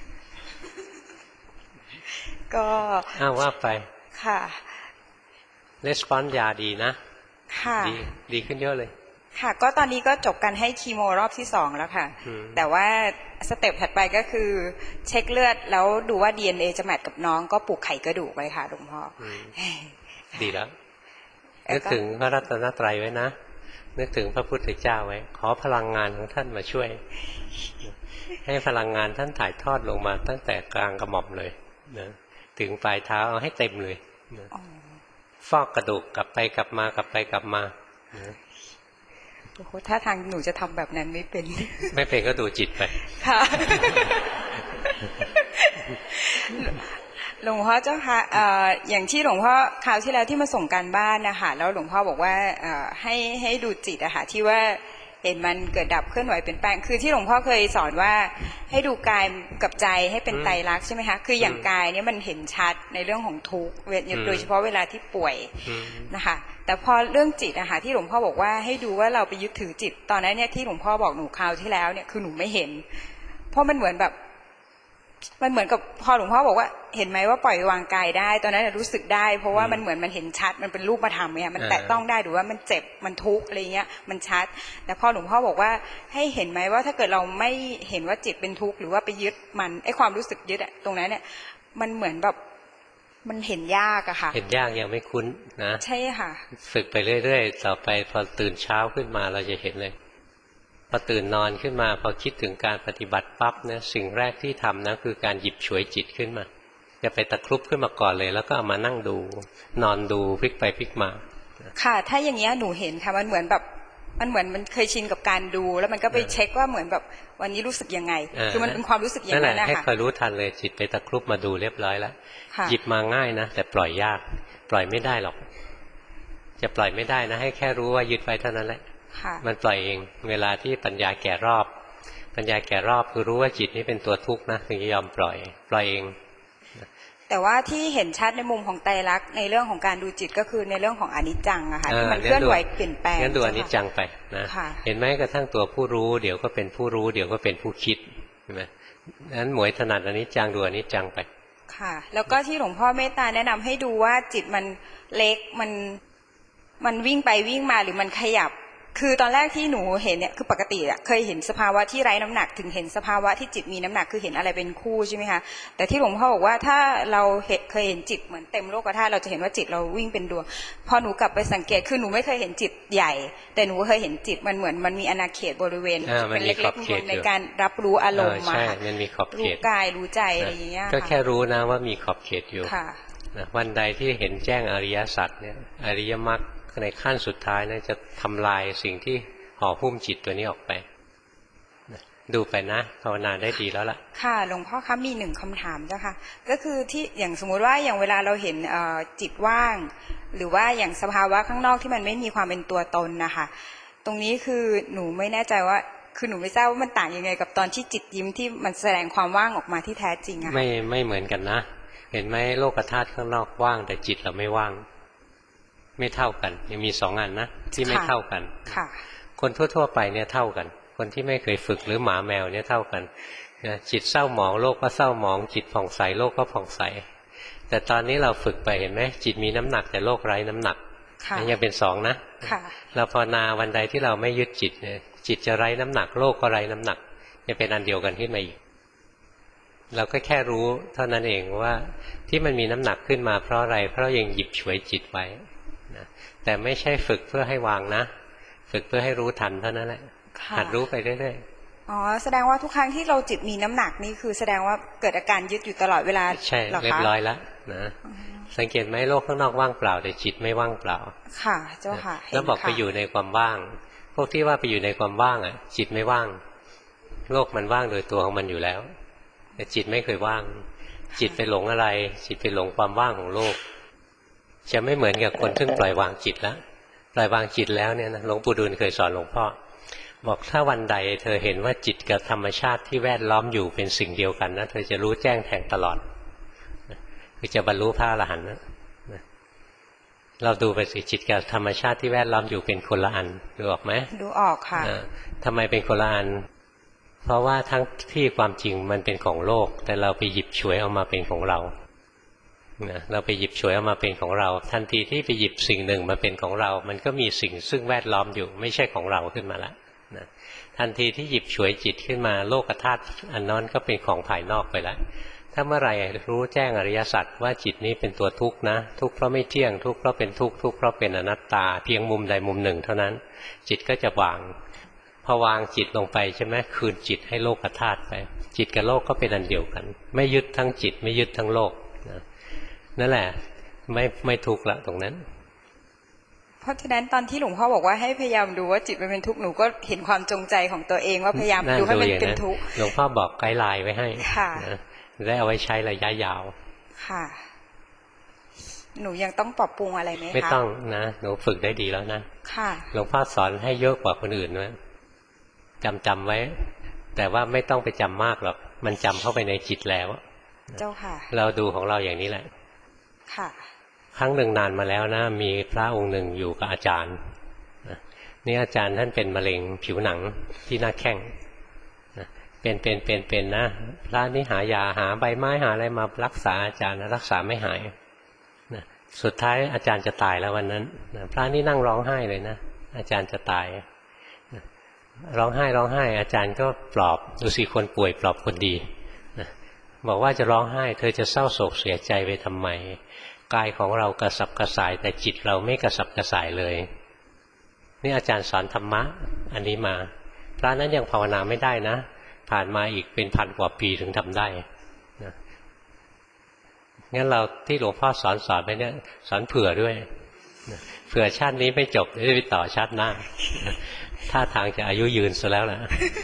ก็ว่าไปค่ะレスปอนส์ยาดีนะค่ะดีขึ้นเยอะเลยค่ะก็ตอนนี้ก็จบการให้คีโมรอบที่2แล้วค่ะแต่ว่าสเต็ปถัดไปก็คือเช็คเลือดแล้วดูว่า DNA จะแมทกับน้องก็ปลูกไขกระดูกไว้ค่ะหลวงพ่อดีแล้วนึกถึงพระรัตนตรัยไว้นะนึกถึงพระพุทธเจ้าไว้ขอพลังงานของท่านมาช่วยให้พลังงานท่านถ่ายทอดลงมาตั้งแต่กลางกระหม่อมเลยนะถึงปลายเท้าเอาให้เต็มเลยนะฟอกกระดูกกลับไปกลับมากลับไปกลับมาโอ้โหถ้าทางหนูจะทำแบบนั้นไม่เป็นไม่เป็นก็ดูจิตไปค่ะหลวงพ่อเจ้าค่ะอย่างที่หลวงพ่อคราวที่แล้วที่มาส่งการบ้านนะคะแล้วหลวงพ่อบอกว่าให้ดูจิตอะค่ะที่ว่าเห็นมันเกิดดับเคลื่อนไหวเปลี่ยนแปลงคือที่หลวงพ่อเคยสอนว่าให้ดูกายกับใจให้เป็นไตรลักษณ์ใช่ไหมคะคืออย่างกายเนี่ยมันเห็นชัดในเรื่องของทุกข์โดยเฉพาะเวลาที่ป่วยนะคะแต่พอเรื่องจิตอะค่ะที่หลวงพ่อบอกว่าให้ดูว่าเราไปยึดถือจิตตอนนั้นเนี่ยที่หลวงพ่อบอกหนูคราวที่แล้วเนี่ยคือหนูไม่เห็นเพราะมันเหมือนแบบมันเหมือนกับพอหลวงพ่อบอกว่าเห็นไหมว่าปล่อยวางกายได้ตอนนั้นรู้สึกได้เพราะว่ามันเหมือนมันเห็นชัดมันเป็นรูปธรรมเนี่ยมันแตะต้องได้หรือว่ามันเจ็บมันทุกข์อะไรเงี้ยมันชัดแต่พอหลวงพ่อบอกว่าให้เห็นไหมว่าถ้าเกิดเราไม่เห็นว่าจิตเป็นทุกข์หรือว่าไปยึดมันไอ้ความรู้สึกยึดอะตรงนั้นเนี่ยมันเหมือนแบบมันเห็นยากอะค่ะเห็นยากยังไม่คุ้นนะใช่ค่ะฝึกไปเรื่อยๆต่อไปพอตื่นเช้าขึ้นมาเราจะเห็นเลยพอตื่นนอนขึ้นมาพอคิดถึงการปฏิบัติปั๊บเนี่ยสิ่งแรกที่ทำนะคือการหยิบฉวยจิตขึ้นมาจะไปตะครุบขึ้นมาก่อนเลยแล้วก็เอามานั่งดูนอนดูพลิกไปพลิกมาค่ะถ้าอย่างเงี้ยหนูเห็นค่ะมันเหมือนแบบมันเคยชินกับการดูแล้วมันก็ไปเช็คว่าเหมือนแบบวันนี้รู้สึกยังไงคือมันเป็นความรู้สึกอย่างนั้นนะคะให้คอยรู้ทันเลยจิตไปตะครุบมาดูเรียบร้อยแล้วหยิบมาง่ายนะแต่ปล่อยยากปล่อยไม่ได้หรอกจะปล่อยไม่ได้นะให้แค่รู้ว่ายึดไว้เท่านั้นแหละมันปล่อยเองเวลาที่ปัญญาแก่รอบปัญญาแก่รอบคือรู้ว่าจิตนี้เป็นตัวทุกข์นะถึงจะยอมปล่อยเองแต่ว่าที่เห็นชัดในมุมของไตรลักษณ์ในเรื่องของการดูจิตก็คือในเรื่องของอนิจจังอะค่ะที่มันเคลื่อนไหวเปลี่ยนแปลงงั้นดูอนิจจังไปนะเห็นไหมกระทั่งตัวผู้รู้เดี๋ยวก็เป็นผู้รู้เดี๋ยวก็เป็นผู้คิดใช่ไหมนั้นหมวยถนัดอนิจจังดูอนิจจังไปค่ะแล้วก็ที่หลวงพ่อเมตตาแนะนำให้ดูว่าจิตมันเล็กมันวิ่งไปวิ่งมาหรือมันขยับคือตอนแรกที่หนูเห็นเนี่ยคือปกติอะเคยเห็นสภาวะที่ไร้น้ำหนักถึงเห็นสภาวะที่จิตมีน้ำหนักคือเห็นอะไรเป็นคู่ใช่ไหมคะแต่ที่หลวงพ่อบอกว่าถ้าเราเคยเห็นจิตเหมือนเต็มโลกธาตุเราจะเห็นว่าจิตเราวิ่งเป็นดวงพอหนูกลับไปสังเกตคือหนูไม่เคยเห็นจิตใหญ่แต่หนูเคยเห็นจิตมันเหมือนมันมีอาณาเขตบริเวณเป็นเล็กๆในการรับรู้อารมณ์มาค่ะมันมีขอบเขตรู้กายรู้ใจอะไรอย่างเงี้ยก็แค่รู้นะว่ามีขอบเขตอยู่วันใดที่เห็นแจ้งอริยสัจเนี่ยอริยมรรคในขั้นสุดท้ายนะจะทำลายสิ่งที่ห่อหุ้มจิตตัวนี้ออกไปดูไปนะภาวนาได้ดีแล้วล่ะค่ะหลวงพ่อคะมี1คำถามเจ้าค่ะก็คือที่อย่างสมมุติว่าอย่างเวลาเราเห็นจิตว่างหรือว่าอย่างสภาวะข้างนอกที่มันไม่มีความเป็นตัวตนนะคะตรงนี้คือหนูไม่แน่ใจว่าคือหนูไม่ทราบว่ามันต่างยังไงกับตอนที่จิตยิ้มที่มันแสดงความว่างออกมาที่แท้จริงอะไม่เหมือนกันนะเห็นไหมโลกธาตุข้างนอกว่างแต่จิตเราไม่ว่างไม่เท่ากันยังมี2 อันนะที่ไม่เท่ากันค่ะคนทั่วๆไปเนี่ยเท่ากันคนที่ไม่เคยฝึกหรือหมาแมวเนี่ยเท่ากันจิตเศร้าหมองโลกก็เศร้าหมองจิตผ่องใสโลกก็ผ่องใสแต่ตอนนี้เราฝึกไปเห็นไหมจิตมีน้ำหนักแต่โลกไร้น้ำหนักยังเป็น2นะเราภาวนาวันใดที่เราไม่ยึดจิตเนี่ยจิตจะไร้น้ำหนักโลกก็ไร้น้ำหนักจะเป็นอันเดียวกันขึ้นมาอีกเราก็แค่รู้เท่านั้นเองว่าที่มันมีน้ำหนักขึ้นมาเพราะอะไรเพราะยังหยิบฉวยจิตไว้นะแต่ไม่ใช่ฝึกเพื่อให้วางนะฝึกเพื่อให้รู้ทันเท่านั้นแหละหัดรู้ไปเรื่อยๆอ๋อแสดงว่าทุกครั้งที่เราจิตมีน้ำหนักนี่คือแสดงว่าเกิดอาการยึดอยู่ตลอดเวลาใช่เรียบร้อยแล้วนะสังเกตไหมโลกข้างนอกว่างเปล่าแต่จิตไม่ว่างเปล่าค่ะเจ้าค่ะแล้วบอกไปอยู่ในความว่างพวกที่ว่าไปอยู่ในความว่างอ่ะจิตไม่ว่างโลกมันว่างโดยตัวของมันอยู่แล้วแต่จิตไม่เคยว่างจิตไปหลงอะไรจิตไปหลงความว่างของโลกจะไม่เหมือนกับคนที่ปล่อยวางจิตแล้วปล่อยวางจิตแล้วเนี่ยนะหลวงปู่ดูลเคยสอนหลวงพ่อบอกถ้าวันใดเธอเห็นว่าจิตกับธรรมชาติที่แวดล้อมอยู่เป็นสิ่งเดียวกันนะเธอจะรู้แจ้งแทงตลอดคือจะบรรลุพระอรหันต์นะเราดูไปสิจิตกับธรรมชาติที่แวดล้อมอยู่เป็นคนละอันดูออกไหมดูออกค่ะทำไมเป็นคนละอันเพราะว่าทั้งที่ความจริงมันเป็นของโลกแต่เราไปหยิบฉวยเอามาเป็นของเราเราไปหยิบฉวยเอามาเป็นของเราทันทีที่ไปหยิบสิ่งหนึ่งมาเป็นของเรามันก็มีสิ่งซึ่งแวดล้อมอยู่ไม่ใช่ของเราขึ้นมาแล้วนะทันทีที่หยิบฉวยจิตขึ้นมาโลกธาตุอันนั้นก็เป็นของภายนอกไปแล้วถ้าเมื่อไหร่รู้แจ้งอริยสัจว่าจิตนี้เป็นตัวทุกข์นะทุกข์เพราะไม่เที่ยงทุกข์เพราะเป็นทุกข์ทุกข์เพราะเป็นอนัตตาเพียงมุมใดมุมหนึ่งเท่านั้นจิตก็จะวางพอวางจิตลงไปใช่ไหมคืนจิตให้โลกธาตุไปจิตกับโลกก็เป็นอันเดียวกันไม่ยึดทั้งจิตไม่ยึดทั้งโลกนั่นแหละไม่ทุกข์ละตรงนั้นเพราะฉะนั้นตอนที่หลวงพ่อบอกว่าให้พยายามดูว่าจิตมันเป็นทุกข์หนูก็เห็นความจงใจของตัวเองว่าพยายามดูให้มันเป็นทุกข์หลวงพ่อบอกไกด์ไลน์ไว้ให้ได้เอาไว้ใช้ระยะยาวค่ะหนูยังต้องปรับปรุงอะไรไหมคะไม่ต้องนะหนูฝึกได้ดีแล้วนะค่ะหลวงพ่อสอนให้เยอะกว่าคนอื่นนะจำไว้แต่ว่าไม่ต้องไปจำมากหรอกมันจำเข้าไปในจิตแล้วเจ้าค่ะเราดูของเราอย่างนี้แหละค่ะครั้งหนึ่งนานมาแล้วนะมีพระองค์หนึ่งอยู่กับอาจารย์นี่อาจารย์ท่านเป็นมะเร็งผิวหนังที่หน้าแข้งเป็นนะพระนี่หายาหาใบไม้หาอะไรมารักษาอาจารย์นะรักษาไม่หายนะสุดท้ายอาจารย์จะตายแล้ววันนั้นนะพระนี่นั่งร้องไห้เลยนะอาจารย์จะตายนะร้องไห้อาจารย์ก็ปลอบดูสิคนป่วยปลอบคนดีนะบอกว่าจะร้องไห้เธอจะเศร้าโศกเสียใจไปทำไมกายของเรากระสับกระส่ายแต่จิตเราไม่กระสับกระส่ายเลยนี่อาจารย์สอนธรรมะอันนี้มาพระนั้นยังภาวนาไม่ได้นะผ่านมาอีกเป็นพันกว่าปีถึงทำได้นะงั้นเราที่หลวงพ่อสอนไปเนี่ยสอนเผื่อด้วยนะเผื่อชาตินี้ไม่จบจะไปต่อชาติหน้าท่าทางจะอายุยืนซะแล้วนะ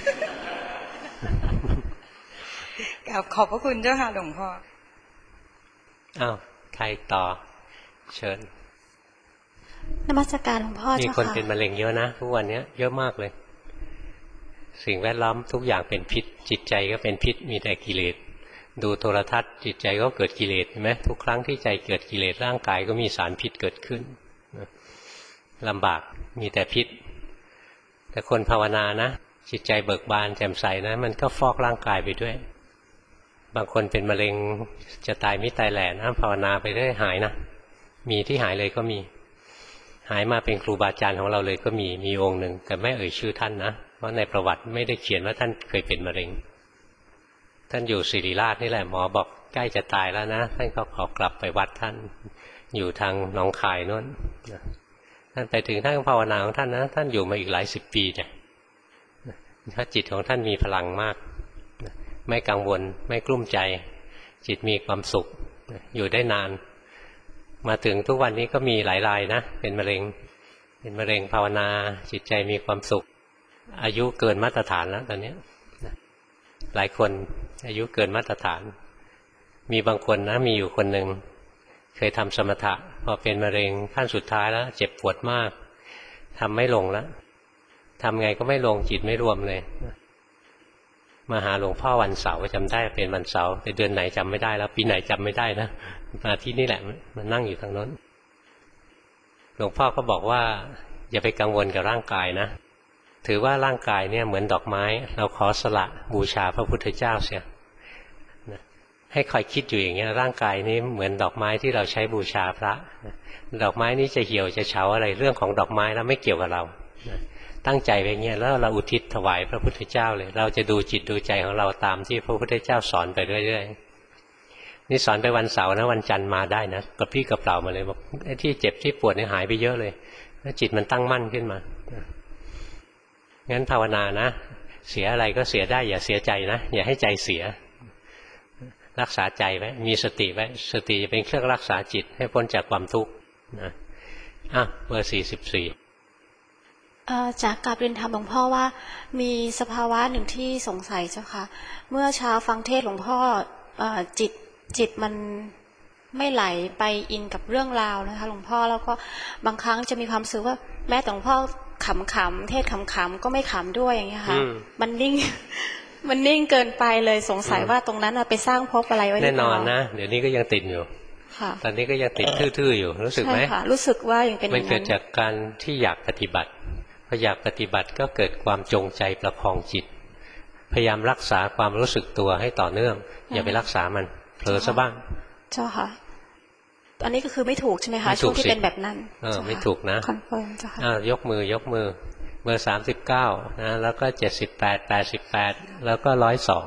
ขอบพระคุณเจ้าค่ะหลวงพ่ออ้าวใครต่อเชิญนมัสการหลวงพ่อเจ้าค่ะมีคนเป็นมะเร็งเยอะนะทุกวันนี้เยอะมากเลยสิ่งแวดล้อมทุกอย่างเป็นพิษจิตใจก็เป็นพิษมีแต่กิเลสดูโทรทัศน์จิตใจก็เกิดกิเลสเห็นไหมทุกครั้งที่ใจเกิดกิเลสร่างกายก็มีสารพิษเกิดขึ้นลำบากมีแต่พิษแต่คนภาวนานะจิตใจเบิกบานแจ่มใสนะมันก็ฟอกร่างกายไปด้วยบางคนเป็นมะเร็งจะตายไม่ตายแหล่นะภาวนาไปเรื่อยหายนะมีที่หายเลยก็มีหายมาเป็นครูบาอาจารย์ของเราเลยก็มีองค์หนึ่งแต่ไม่เอ่ยชื่อท่านนะเพราะในประวัติไม่ได้เขียนว่าท่านเคยเป็นมะเร็งท่านอยู่ศิริราชนี่แหละหมอบอกใกล้จะตายแล้วนะท่านก็ขอกลับไปวัดท่านอยู่ทางหนองคายโน่นท่านไปถึงท่านภาวนาของท่านนะท่านอยู่มาอีกหลายสิบปีเนี่ยถ้าจิตของท่านมีพลังมากไม่กังวลไม่กลุ้มใจจิตมีความสุขอยู่ได้นานมาถึงทุกวันนี้ก็มีหลายรายนะเป็นมะเร็งภาวนาจิตใจมีความสุขอายุเกินมาตรฐานแล้วตอนนี้หลายคนอายุเกินมาตรฐานมีบางคนนะมีอยู่คนหนึ่งเคยทำสมถะพอเป็นมะเร็งขั้นสุดท้ายแล้วเจ็บปวดมากทำไม่ลงแล้วทำไงก็ไม่ลงจิตไม่รวมเลยมาหาหลวงพ่อวันเสาร์จำได้เป็นวันเสาร์แต่เดือนไหนจำไม่ได้แล้วปีไหนจำไม่ได้นะมาที่นี่แหละมันนั่งอยู่ทางโน้นหลวงพ่อก็บอกว่าอย่าไปกังวลกับร่างกายนะถือว่าร่างกายเนี่ยเหมือนดอกไม้เราขอสละบูชาพระพุทธเจ้าเสียนะให้คอยคิดอยู่อย่างเงี้ยร่างกายนี้เหมือนดอกไม้ที่เราใช้บูชาพระดอกไม้นี้จะเหี่ยวจะเฉาอะไรเรื่องของดอกไม้แล้วไม่เกี่ยวกับเราตั้งใจไว้เงี้ยแล้วเราอุทิศถวายพระพุทธเจ้าเลยเราจะดูจิตดูใจของเราตามที่พระพุทธเจ้าสอนไปเรื่อยๆนี่สอนไปวันเสาร์นะวันจันทร์มาได้นะกระพี่กระเปล่ามาเลยบอกไอ้ที่เจ็บที่ปวดเนี่ยหายไปเยอะเลยแล้วจิตมันตั้งมั่นขึ้นมางั้นภาวนานะเสียอะไรก็เสียได้อย่าเสียใจนะอย่าให้ใจเสียรักษาใจไว้มีสติไว้สติจะเป็นเครื่องรักษาจิตให้พ้นจากความทุกข์นะเบอร์44 จากกราบเรียนถามหลวงพ่อว่ามีสภาวะหนึ่งที่สงสัยเจ้าค่ะเมื่อเช้าฟังเทศหลวงพ่อจิตมันไม่ไหลไปอินกับเรื่องราวนะคะหลวงพ่อแล้วก็บางครั้งจะมีความรู้สึกว่าแม้แต่หลวงพ่อขำๆเทศขำๆก็ไม่ขำด้วยอย่างเงี้ยค่ะมันนิ่งเกินไปเลยสงสัยว่าตรงนั้นไปสร้างภพอะไรไว้แน่นอนนะเดี๋ยวนี้ก็ยังติดอยู่ตอนนี้ก็ยังติดทื่อๆอยู่รู้สึกไหมรู้สึกว่ายังเป็นมันเกิดจากการที่อยากปฏิบัติพออยากปฏิบัติก็เกิดความจงใจประคองจิตพยายามรักษาความรู้สึกตัวให้ต่อเนื่องอย่าไปรักษามันเผลอซะบ้างเจ้าค่ะอันนี้ก็คือไม่ถูกใช่ไหมคะช่วงที่เป็นแบบนั้นไม่ถูกนะคอนเฟิร์มเจ้าค่ะยกมือเบอร์39นะแล้วก็78 88แล้วก็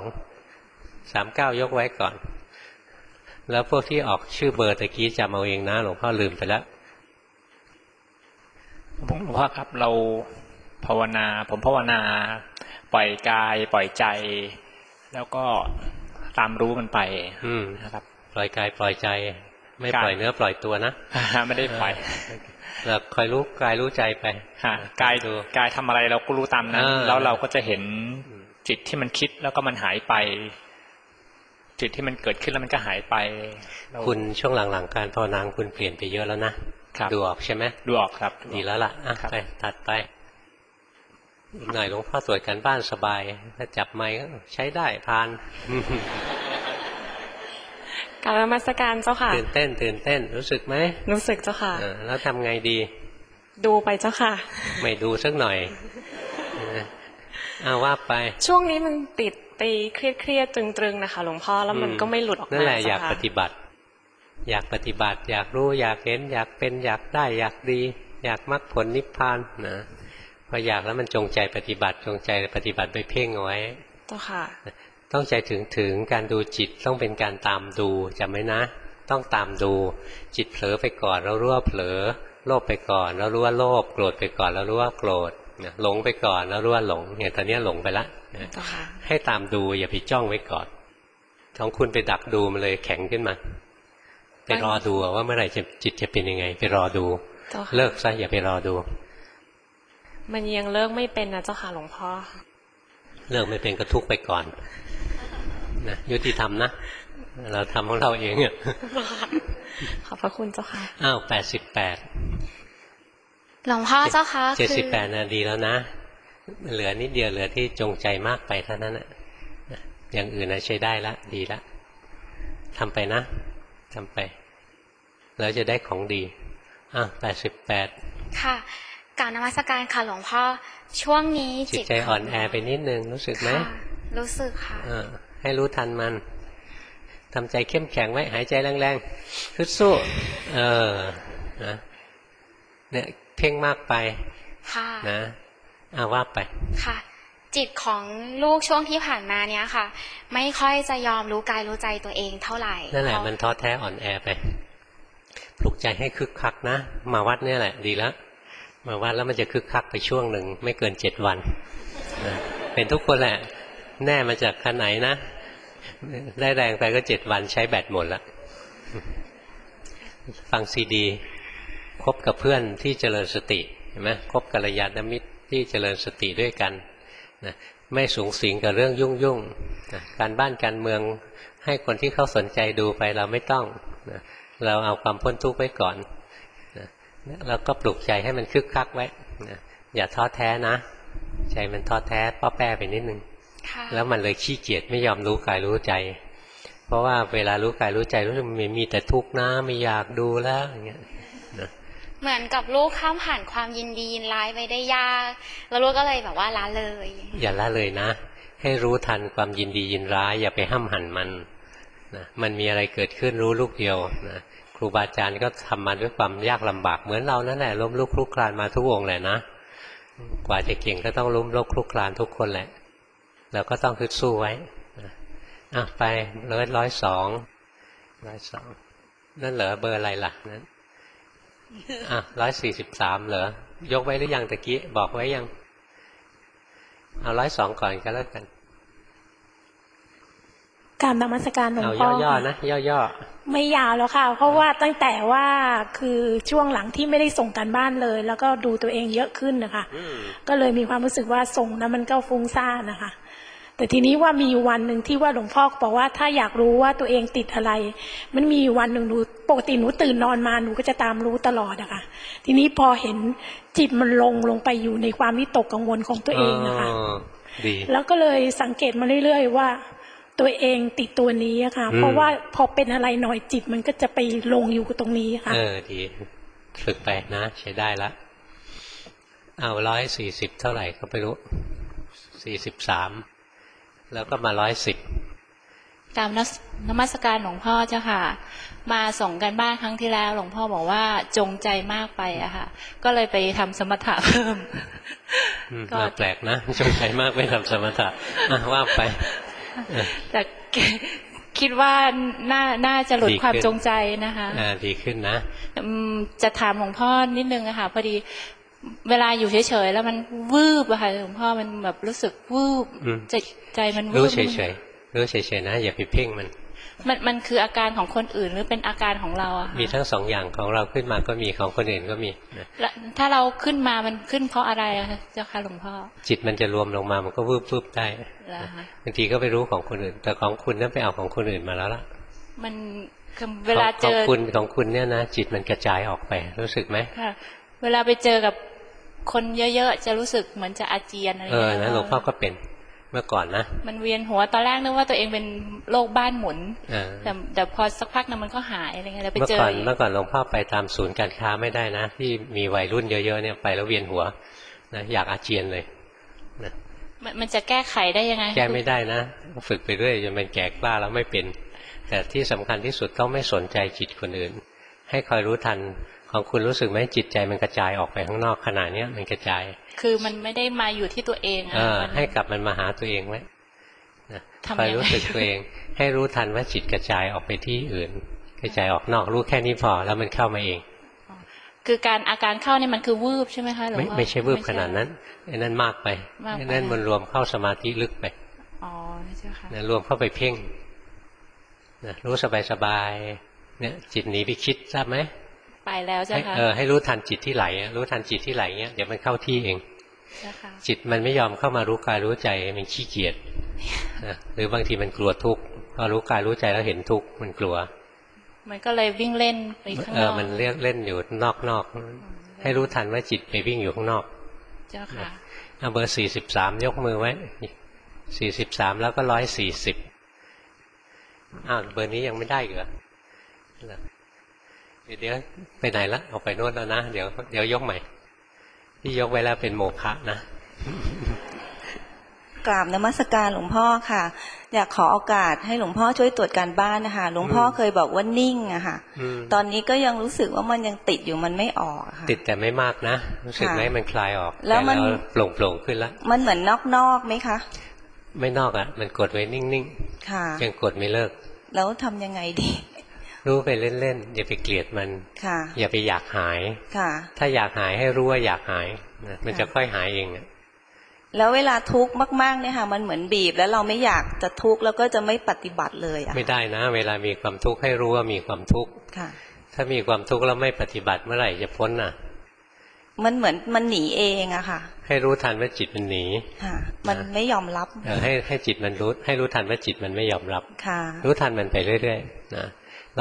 102 39ยกไว้ก่อนแล้วพวกที่ออกชื่อเบอร์ตะกี้จำเอาเองนะหลวงพ่อลืมไปแล้วหลวงพ่อครับเราผมภาวนาปล่อยกายปล่อยใจแล้วก็ตามรู้มันไปนะครับปล่อยกายปล่อยใจไม่ปล่อยเนื้อปล่อยตัวนะไม่ได้ปล่อยเราคอยรู้กายรู้ใจไปกายทำอะไรเราก็รู้ตามนั้นแล้วเราก็จะเห็นจิตที่มันคิดแล้วก็มันหายไปจิตที่มันเกิดขึ้นแล้วมันก็หายไปคุณช่วงหลังๆการภาวนาคุณเปลี่ยนไปเยอะแล้วนะดูออกใช่ไหมดูออกครับดีแล้วล่ะไปถัดไปหน่อยหลวงพ่อตรวจกันบ้านสบายถ้าจับไม้ก็ใช้ได้ผ่านกราบนมัสการเจ้าค่ะตื่นเต้นรู้สึกไหมรู้สึกเจ้าค่ะแล้วทำไงดีดูไปเจ้าค่ะไม่ดูสักหน่อยว่าไปช่วงนี้มันติดไปเครียดตรึงๆนะคะหลวงพ่อแล้วมันก็ไม่หลุดออกมานั่นแหละอยากปฏิบัติ อยากปฏิบัติอยากรู้อยากเห็นอยากเป็นอยากได้อยากดีอยากมรรคผลนิพพานนะพออยากแล้วมันจงใจปฏิบัติจงใจปฏิบัติไปเพ่งเอาไว้เจ้าค่ะต้องใจถึงการดูจิตต้องเป็นการตามดูจำไว้นะต้องตามดูจิตเผลอไปก่อนเรารู้ว่าเผลอโลภไปก่อนเรารู้ว่าโลภโกรธไปก่อนเรารู้ว่าโกรธหลงไปก่อนแล้วรู้ว่าหลงเนี่ยตอนนี้หลงไปละให้ตามดูอย่าไปจ้องไว้ก่อนของคุณไปดักดูมันเลยแข็งขึ้นมาไปรอดูว่าเมื่อไหร่จิตจะเป็นยังไงไปรอดูเลิกซะอย่าไปรอดูมันยังเลิกไม่เป็นนะเจ้าค่ะหลวงพ่อเลิกไม่เป็นก็ทุกข์ไปก่อนนะยุติธรรมนะเราทำของเราเองอ่ะขอบพระคุณเจ้าค่ะอ้าว88 หลวงพ่อเจ้าค่ะ 78นาทีแล้วนะเหลือนิดเดียวเหลือที่จงใจมากไปเท่านั้นน่ะอย่างอื่นนะใช้ได้ละดีละทำไปนะทำไปแล้วจะได้ของดี88 ค่ะกราบนมัสการค่ะหลวงพ่อช่วงนี้จิตใจอ่อนแอไปนิดนึงรู้สึกไหมรู้สึกค่ะให้รู้ทันมันทำใจเข้มแข็งไว้หายใจแรงๆฮึดสู้นะเนี่ยเพ่งมากไปนะว่าไปค่ะจิตของลูกช่วงที่ผ่านมาเนี้ยค่ะไม่ค่อยจะยอมรู้กายรู้ใจตัวเองเท่าไหร่นั่นแหละมันท้อแท้อ่อนแอไปปลุกใจให้คึกคักนะมาวัดเนี่ยแหละดีแล้วมาวัดแล้วมันจะคึกคักไปช่วงหนึ่งไม่เกิน7 วันเป็นทุกคนแหละแน่มาจากขั้นไหนนะได้แรงไปก็7 วันใช้แบตหมดแล้วฟังซีดีคบกับเพื่อนที่เจริญสติเห็นไหมคบกัลยาณมิตรที่เจริญสติด้วยกันนะไม่สูงสิงกับเรื่องยุ่งนะการบ้านการเมืองให้คนที่เขาสนใจดูไปเราไม่ต้องนะเราเอาความพ้นทุกข์ไว้ก่อนนะแล้วก็ปลุกใจให้มันคึกคักไว้นะอย่าท้อแท้นะใจมันท้อแท้ป้อแป้ไปนิดนึงแล้วมันเลยขี้เกียจไม่ยอมรู้กายรู้ใจเพราะว่าเวลารู้กายรู้ใจรู้สึกมันมีแต่ทุกข์นะไม่อยากดูแล้วอย่างเงี้ยเหมือนกับลูกข้ามผ่านความยินดียินร้ายไปได้ยากแล้วลูกก็เลยแบบว่าละเลยอย่าละเลยนะให้รู้ทันความยินดียินร้ายอย่าไปห้ามหันมันนะมันมีอะไรเกิดขึ้นรู้ลูกเดียวนะครูบาอาจารย์ก็ทำมาด้วยความยากลำบากเหมือนเรานั่นแหละล้มลุกคลุกคลานมาทุกองค์แหละนะกว่าจะเก่งก็ต้องล้มลุกคลุกคลานทุกคนแหละเราก็ต้องฮึดสู้ไว้ไป102นั่นเหรอเบอร์อะไรล่ะนั้น143เหรอยกไว้หรือยังตะกี้บอกไว้ยังเอา102ก่อนก็แล้วกันกราบนมัสการหลวงพ่อย่อๆนะย่อๆไม่ยาวแล้วค่ะเพราะว่าตั้งแต่ว่าคือช่วงหลังที่ไม่ได้ส่งการบ้านเลยแล้วก็ดูตัวเองเยอะขึ้นนะคะก็เลยมีความรู้สึกว่าส่งแล้วมันก็ฟุ้งซ่านนะคะแต่ทีนี้ว่ามีวันหนึ่งที่ว่าหลวงพ่อบอกว่าถ้าอยากรู้ว่าตัวเองติดอะไรมันมีวันหนึ่งหนูปกติหนูตื่นนอนมาหนูก็จะตามรู้ตลอดอะค่ะทีนี้พอเห็นจิตมันลงไปอยู่ในความวิตกกังวลของตัวเองนะคะแล้วก็เลยสังเกตมาเรื่อยๆว่าตัวเองติดตัวนี้อะค่ะเพราะว่าพอเป็นอะไรหน่อยจิตมันก็จะไปลงอยู่กับตรงนี้ค่ะดีฝึกไปนะใช้ได้ละเอา140เท่าไหร่ก็ไม่รู้43แล้วก็มา110 ตามนมัสการหลวงพ่อเจ้าค่ะมาส่งกันบ้านครั้งที่แล้วหลวงพ่อบอกว่าจงใจมากไปอะค่ะก็เลยไปทำสมถะเพิ่มก็แปลกนะจงใจมากไปทำสมถะว่าไปแต่คิดว่าน่าจะหลุดความจงใจนะคะดีขึ้นนะจะถามหลวงพ่อนิดนึงอะค่ะพอดีเวลาอยู่เฉยๆแล้วมันวืบอะค่ะหลวงพ่อมันแบบรู้สึกวืบใจมันวืบรู้เฉยๆรู้เฉยๆนะอย่าไปเพ่งมันคืออาการของคนอื่นหรือเป็นอาการของเราอะมีทั้ง2อย่างของเราขึ้นมาก็มีของคนอื่นก็มีถ้าเราขึ้นมามันขึ้นเพราะอะไรอะเจ้าค่ะหลวงพ่อจิตมันจะรวมลงมามันก็วืบได้บางทีก็ไปรู้ของคนอื่นแต่ของคุณนั่นไปเอาของคนอื่นมาแล้วล่ะมันเวลาเจอของคุณเนี่ยนะจิตมันกระจายออกไปรู้สึกไหมค่ะเวลาไปเจอกับคนเยอะๆจะรู้สึกเหมือนจะอาเจียนอะไรอย่างเงี้ยนะหลวงพ่อก็เป็นเมื่อก่อนนะมันเวียนหัวตอนแรกนึกว่าตัวเองเป็นโรคบ้านหมุนแต่พอสักพักนึงมันก็หายอะไรเงี้ยแล้วไปเจอเมื่อก่อนหลวงพ่อไปตามศูนย์การค้าไม่ได้นะที่มีวัยรุ่นเยอะๆเนี่ยไปแล้วเวียนหัวนะอยากอาเจียนเลยนะมันจะแก้ไขได้ยังไงแก้ไม่ได้นะฝึกไปเรื่อยจนเป็นแก่กล้าแล้วไม่เป็นแต่ที่สำคัญที่สุดต้องไม่สนใจจิตคนอื่นให้คอยรู้ทันของคุณรู้สึกไหมจิตใจมันกระจายออกไปข้างนอกขณะนี้มันกระจายคือมันไม่ได้มาอยู่ที่ตัวเองให้กลับมันมาหาตัวเองไว้คอยรู้สึกตัวเองให้รู้ทันว่าจิตกระจายออกไปที่อื่นกระจายออกนอกรู้แค่นี้พอแล้วมันเข้ามาเองคืออาการเข้านี่มันคือวืบใช่ไหมคะหลวงพ่อไม่ใช่วืบขนาดนั้นไอ้นั่นมากไปไอ้นั่นมันรวมเข้าสมาธิลึกไปใช่ค่ะรวมเข้าไปเพ่งรู้สบายๆเนี่ยจิตหนีไปคิดทราบไหมไปแล้วใช่ค่ะให้รู้ทันจิตที่ไหลรู้ทันจิตที่ไหลเงี้ยเดี๋ยวมันเข้าที่เองจิตมันไม่ยอมเข้ามารู้กายรู้ใจมันขี้เกียจหรือบางทีมันกลัวทุกข์พอรู้กายรู้ใจแล้วเห็นทุกข์มันกลัวมันก็เลยวิ่งเล่นไปข้างนอกมันเล่นอยู่นอกให้รู้ทันว่าจิตไปวิ่งอยู่ข้างนอกเจ้าค่ะเบอร์43ยกมือไว้43แล้วก็140เบอร์นี้ยังไม่ได้เหรอเดี๋ยวไปไหนละออกไปโน่นแล้วนะเดี๋ยวยกใหม่ที่ยกไว้แล้วเป็นโมฆะนะกราบนมัสการหลวงพ่อค่ะอยากขอโอกาสให้หลวงพ่อช่วยตรวจการบ้านนะคะหลวงพ่อเคยบอกว่านิ่งอะค่ะตอนนี้ก็ยังรู้สึกว่ามันยังติดอยู่มันไม่ออกค่ะติดแต่ไม่มากนะรู้สึกไหมมันคลายออกแล้วมันโปร่งขึ้นแล้วมันเหมือนนอกไหมคะไม่นอกอ่ะมันกดไว้นิ่งๆยังกดไม่เลิกแล้วทำยังไงดีรู้ไปเล่นๆอย่าไปเกลียดมันอย่าไปอยากหายถ้าอยากหายให้รู้ว่าอยากหายมันจะค่อยหายเองแล้วเวลาทุกข์มากๆเนี่ยค่ะมันเหมือนบีบแล้วเราไม่อยากจะทุกข์แล้วก็จะไม่ปฏิบัติเลยไม่ได้นะเวลามีความทุกข์ให้รู้ว่ามีความทุกข์ถ้ามีความทุกข์แล้วไม่ปฏิบัติเมื่อไหร่จะพ้นน่ะมันเหมือนมันหนีเองอะค่ะให้รู้ทันว่าจิตมันหนีมันไม่ยอมรับให้จิตมันรู้ให้รู้ทันว่าจิตมันไม่ยอมรับรู้ทันมันไปเรื่อยๆนะ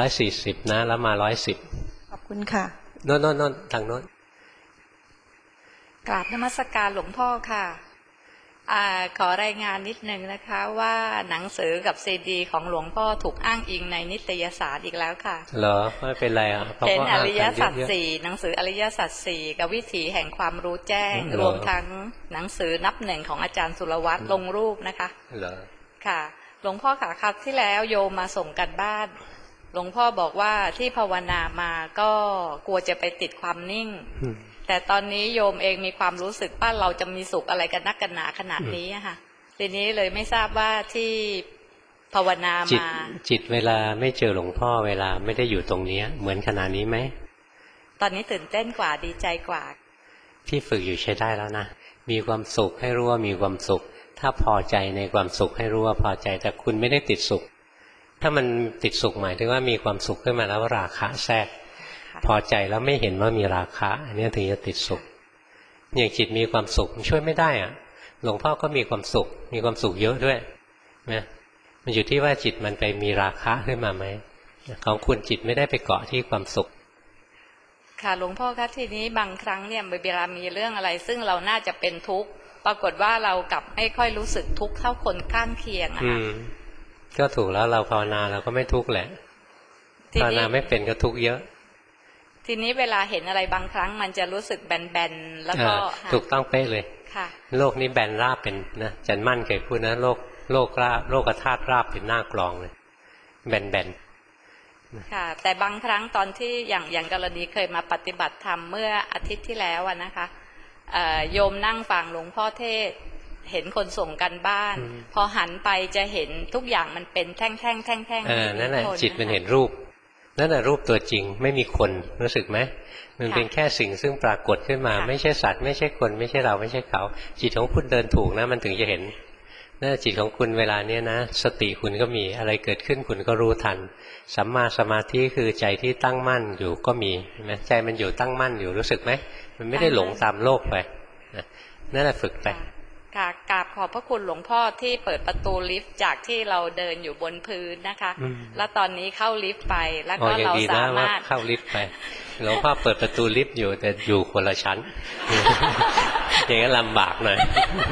140นะแล้วมา110 ขอบคุณค่ะโน่นทางโน้นกราบนมัสการหลวงพ่อค่ะขอรายงานนิดนึงนะคะว่าหนังสือกับซีดีของหลวงพ่อถูกอ้างอิงในนิตยสารอีกแล้วค่ะเหรอไม่เป็นไรเป็นอริยสัจสี่หนังสืออริยสัจสี่กับวิถีแห่งความรู้แจ้งรวมทั้งหนังสือนับหนึ่งของอาจารย์สุรวัตรลงรูปนะคะเหรอค่ะหลวงพ่อค่ะครับที่แล้วโยมมาส่งกันบ้านหลวงพ่อบอกว่าที่ภาวนามาก็กลัวจะไปติดความนิ่งแต่ตอนนี้โยมเองมีความรู้สึกว่าเราจะมีสุขอะไรกันนักกันหนาขนาดนี้ค่ะทีนี้เลยไม่ทราบว่าที่ภาวนามาจิตเวลาไม่เจอหลวงพ่อเวลาไม่ได้อยู่ตรงนี้เหมือนขนาดนี้ไหมตอนนี้ตื่นเต้นกว่าดีใจกว่าที่ฝึกอยู่ใช้ได้แล้วนะมีความสุขให้รู้ว่ามีความสุขถ้าพอใจในความสุขให้รู้ว่าพอใจแต่คุณไม่ได้ติดสุขถ้ามันติดสุขหมายถึงว่ามีความสุขขึ้นมาแล้วราคะแทรกพอใจแล้วไม่เห็นว่ามีราคะอันนี้ถึงจะติดสุขอย่างจิตมีความสุขช่วยไม่ได้อ่ะหลวงพ่อก็มีความสุขเยอะด้วยนะมันอยู่ที่ว่าจิตมันไปมีราคะขึ้นมาไหมของคุณจิตไม่ได้ไปเกาะที่ความสุขค่ะหลวงพ่อคะทีนี้บางครั้งเนี่ยเวลามีเรื่องอะไรซึ่งเราน่าจะเป็นทุกข์ปรากฏว่าเรากลับไม่ค่อยรู้สึกทุกข์เท่าคนข้างเคียงนะคะก็ถูกแล้วเราภาวนาเราก็ไม่ทุกข์แหละภาวนาไม่เป็นก็ทุกข์เยอะทีนี้เวลาเห็นอะไรบางครั้งมันจะรู้สึกแบนๆแล้วก็ถูกต้องเป๊ะเลยโลกนี้แบนราบเป็นนะจันมั่นเคยพูดนะโลกราบโลกธาตุราบเป็นหน้ากลองเลยแบนค่ะแต่บางครั้งตอนที่อย่างกรณีเคยมาปฏิบัติธรรมเมื่ออาทิตย์ที่แล้วนะคะโยมนั่งฟังหลวงพ่อเทศเห็นคนส่งกันบ้านพอหันไปจะเห็นทุกอย่างมันเป็นแท่งนั่นแหละจิตมันเห็นรูปนั่นแหละรูปตัวจริงไม่มีคนรู้สึกไหมมันเป็นแค่สิ่งซึ่งปรากฏขึ้นมาไม่ใช่สัตว์ไม่ใช่คนไม่ใช่เราไม่ใช่เขาจิตของคุณเดินถูกนะมันถึงจะเห็นนั่นจิตของคุณเวลาเนี้ยนะสติคุณก็มีอะไรเกิดขึ้นคุณก็รู้ทันสัมมาสมาธิคือใจที่ตั้งมั่นอยู่ก็มีเห็นไหมใจมันอยู่ตั้งมั่นอยู่รู้สึกไหมมันไม่ได้หลงตามโลกไปนั่นแหละฝึกไปกราบขอบพระคุณหลวงพ่อที่เปิดประตูลิฟต์จากที่เราเดินอยู่บนพื้นนะคะแล้วตอนนี้เข้าลิฟต์ไปแล้วก็เราสามารถเข้าลิฟต์ไปหลวงพ่อเปิดประตูลิฟต์อยู่แต่อยู่คนละชั้นอย่างนั้นลำบากหน่อย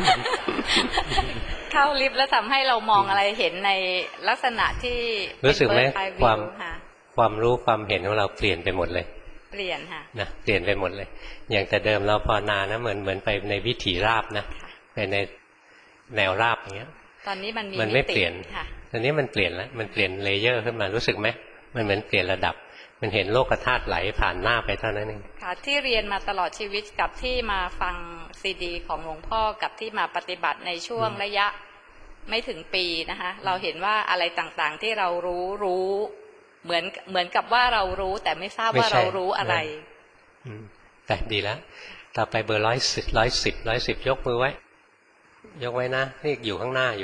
เข้าลิฟต์แล้วทำให้เรามองอะไรเห็นในลักษณะที่รู้สึกไหมความรู้ความเห็นของเราเปลี่ยนไปหมดเลยเปลี่ยนค่ะนะเปลี่ยนไปหมดเลยอย่างแต่เดิมเราภาวนานะเหมือนไปในวิถีราบนะไปในแนวราบอย่างเงี้ยตอนนี้มันมีมันไม่เปลี่ยนค่ะตอนนี้มันเปลี่ยนแล้วมันเปลี่ยนเลเยอร์ขึ้นมารู้สึกไหมมันเหมือนเปลี่ยนระดับมันเห็นโลกธาตุไหลผ่านหน้าไปเท่านั้นเองค่ะที่เรียนมาตลอดชีวิตกับที่มาฟังซีดีของหลวงพ่อกับที่มาปฏิบัติในช่วงระยะไม่ถึงปีนะคะเราเห็นว่าอะไรต่างๆที่เรารู้เหมือนกับว่าเรารู้แต่ไม่ทราบว่าเรารู้อะไรแต่ดีแล้วต่อไปเบอร์110ยกมือไว้ยกไว้นะนี่อยู่ข้างหน้า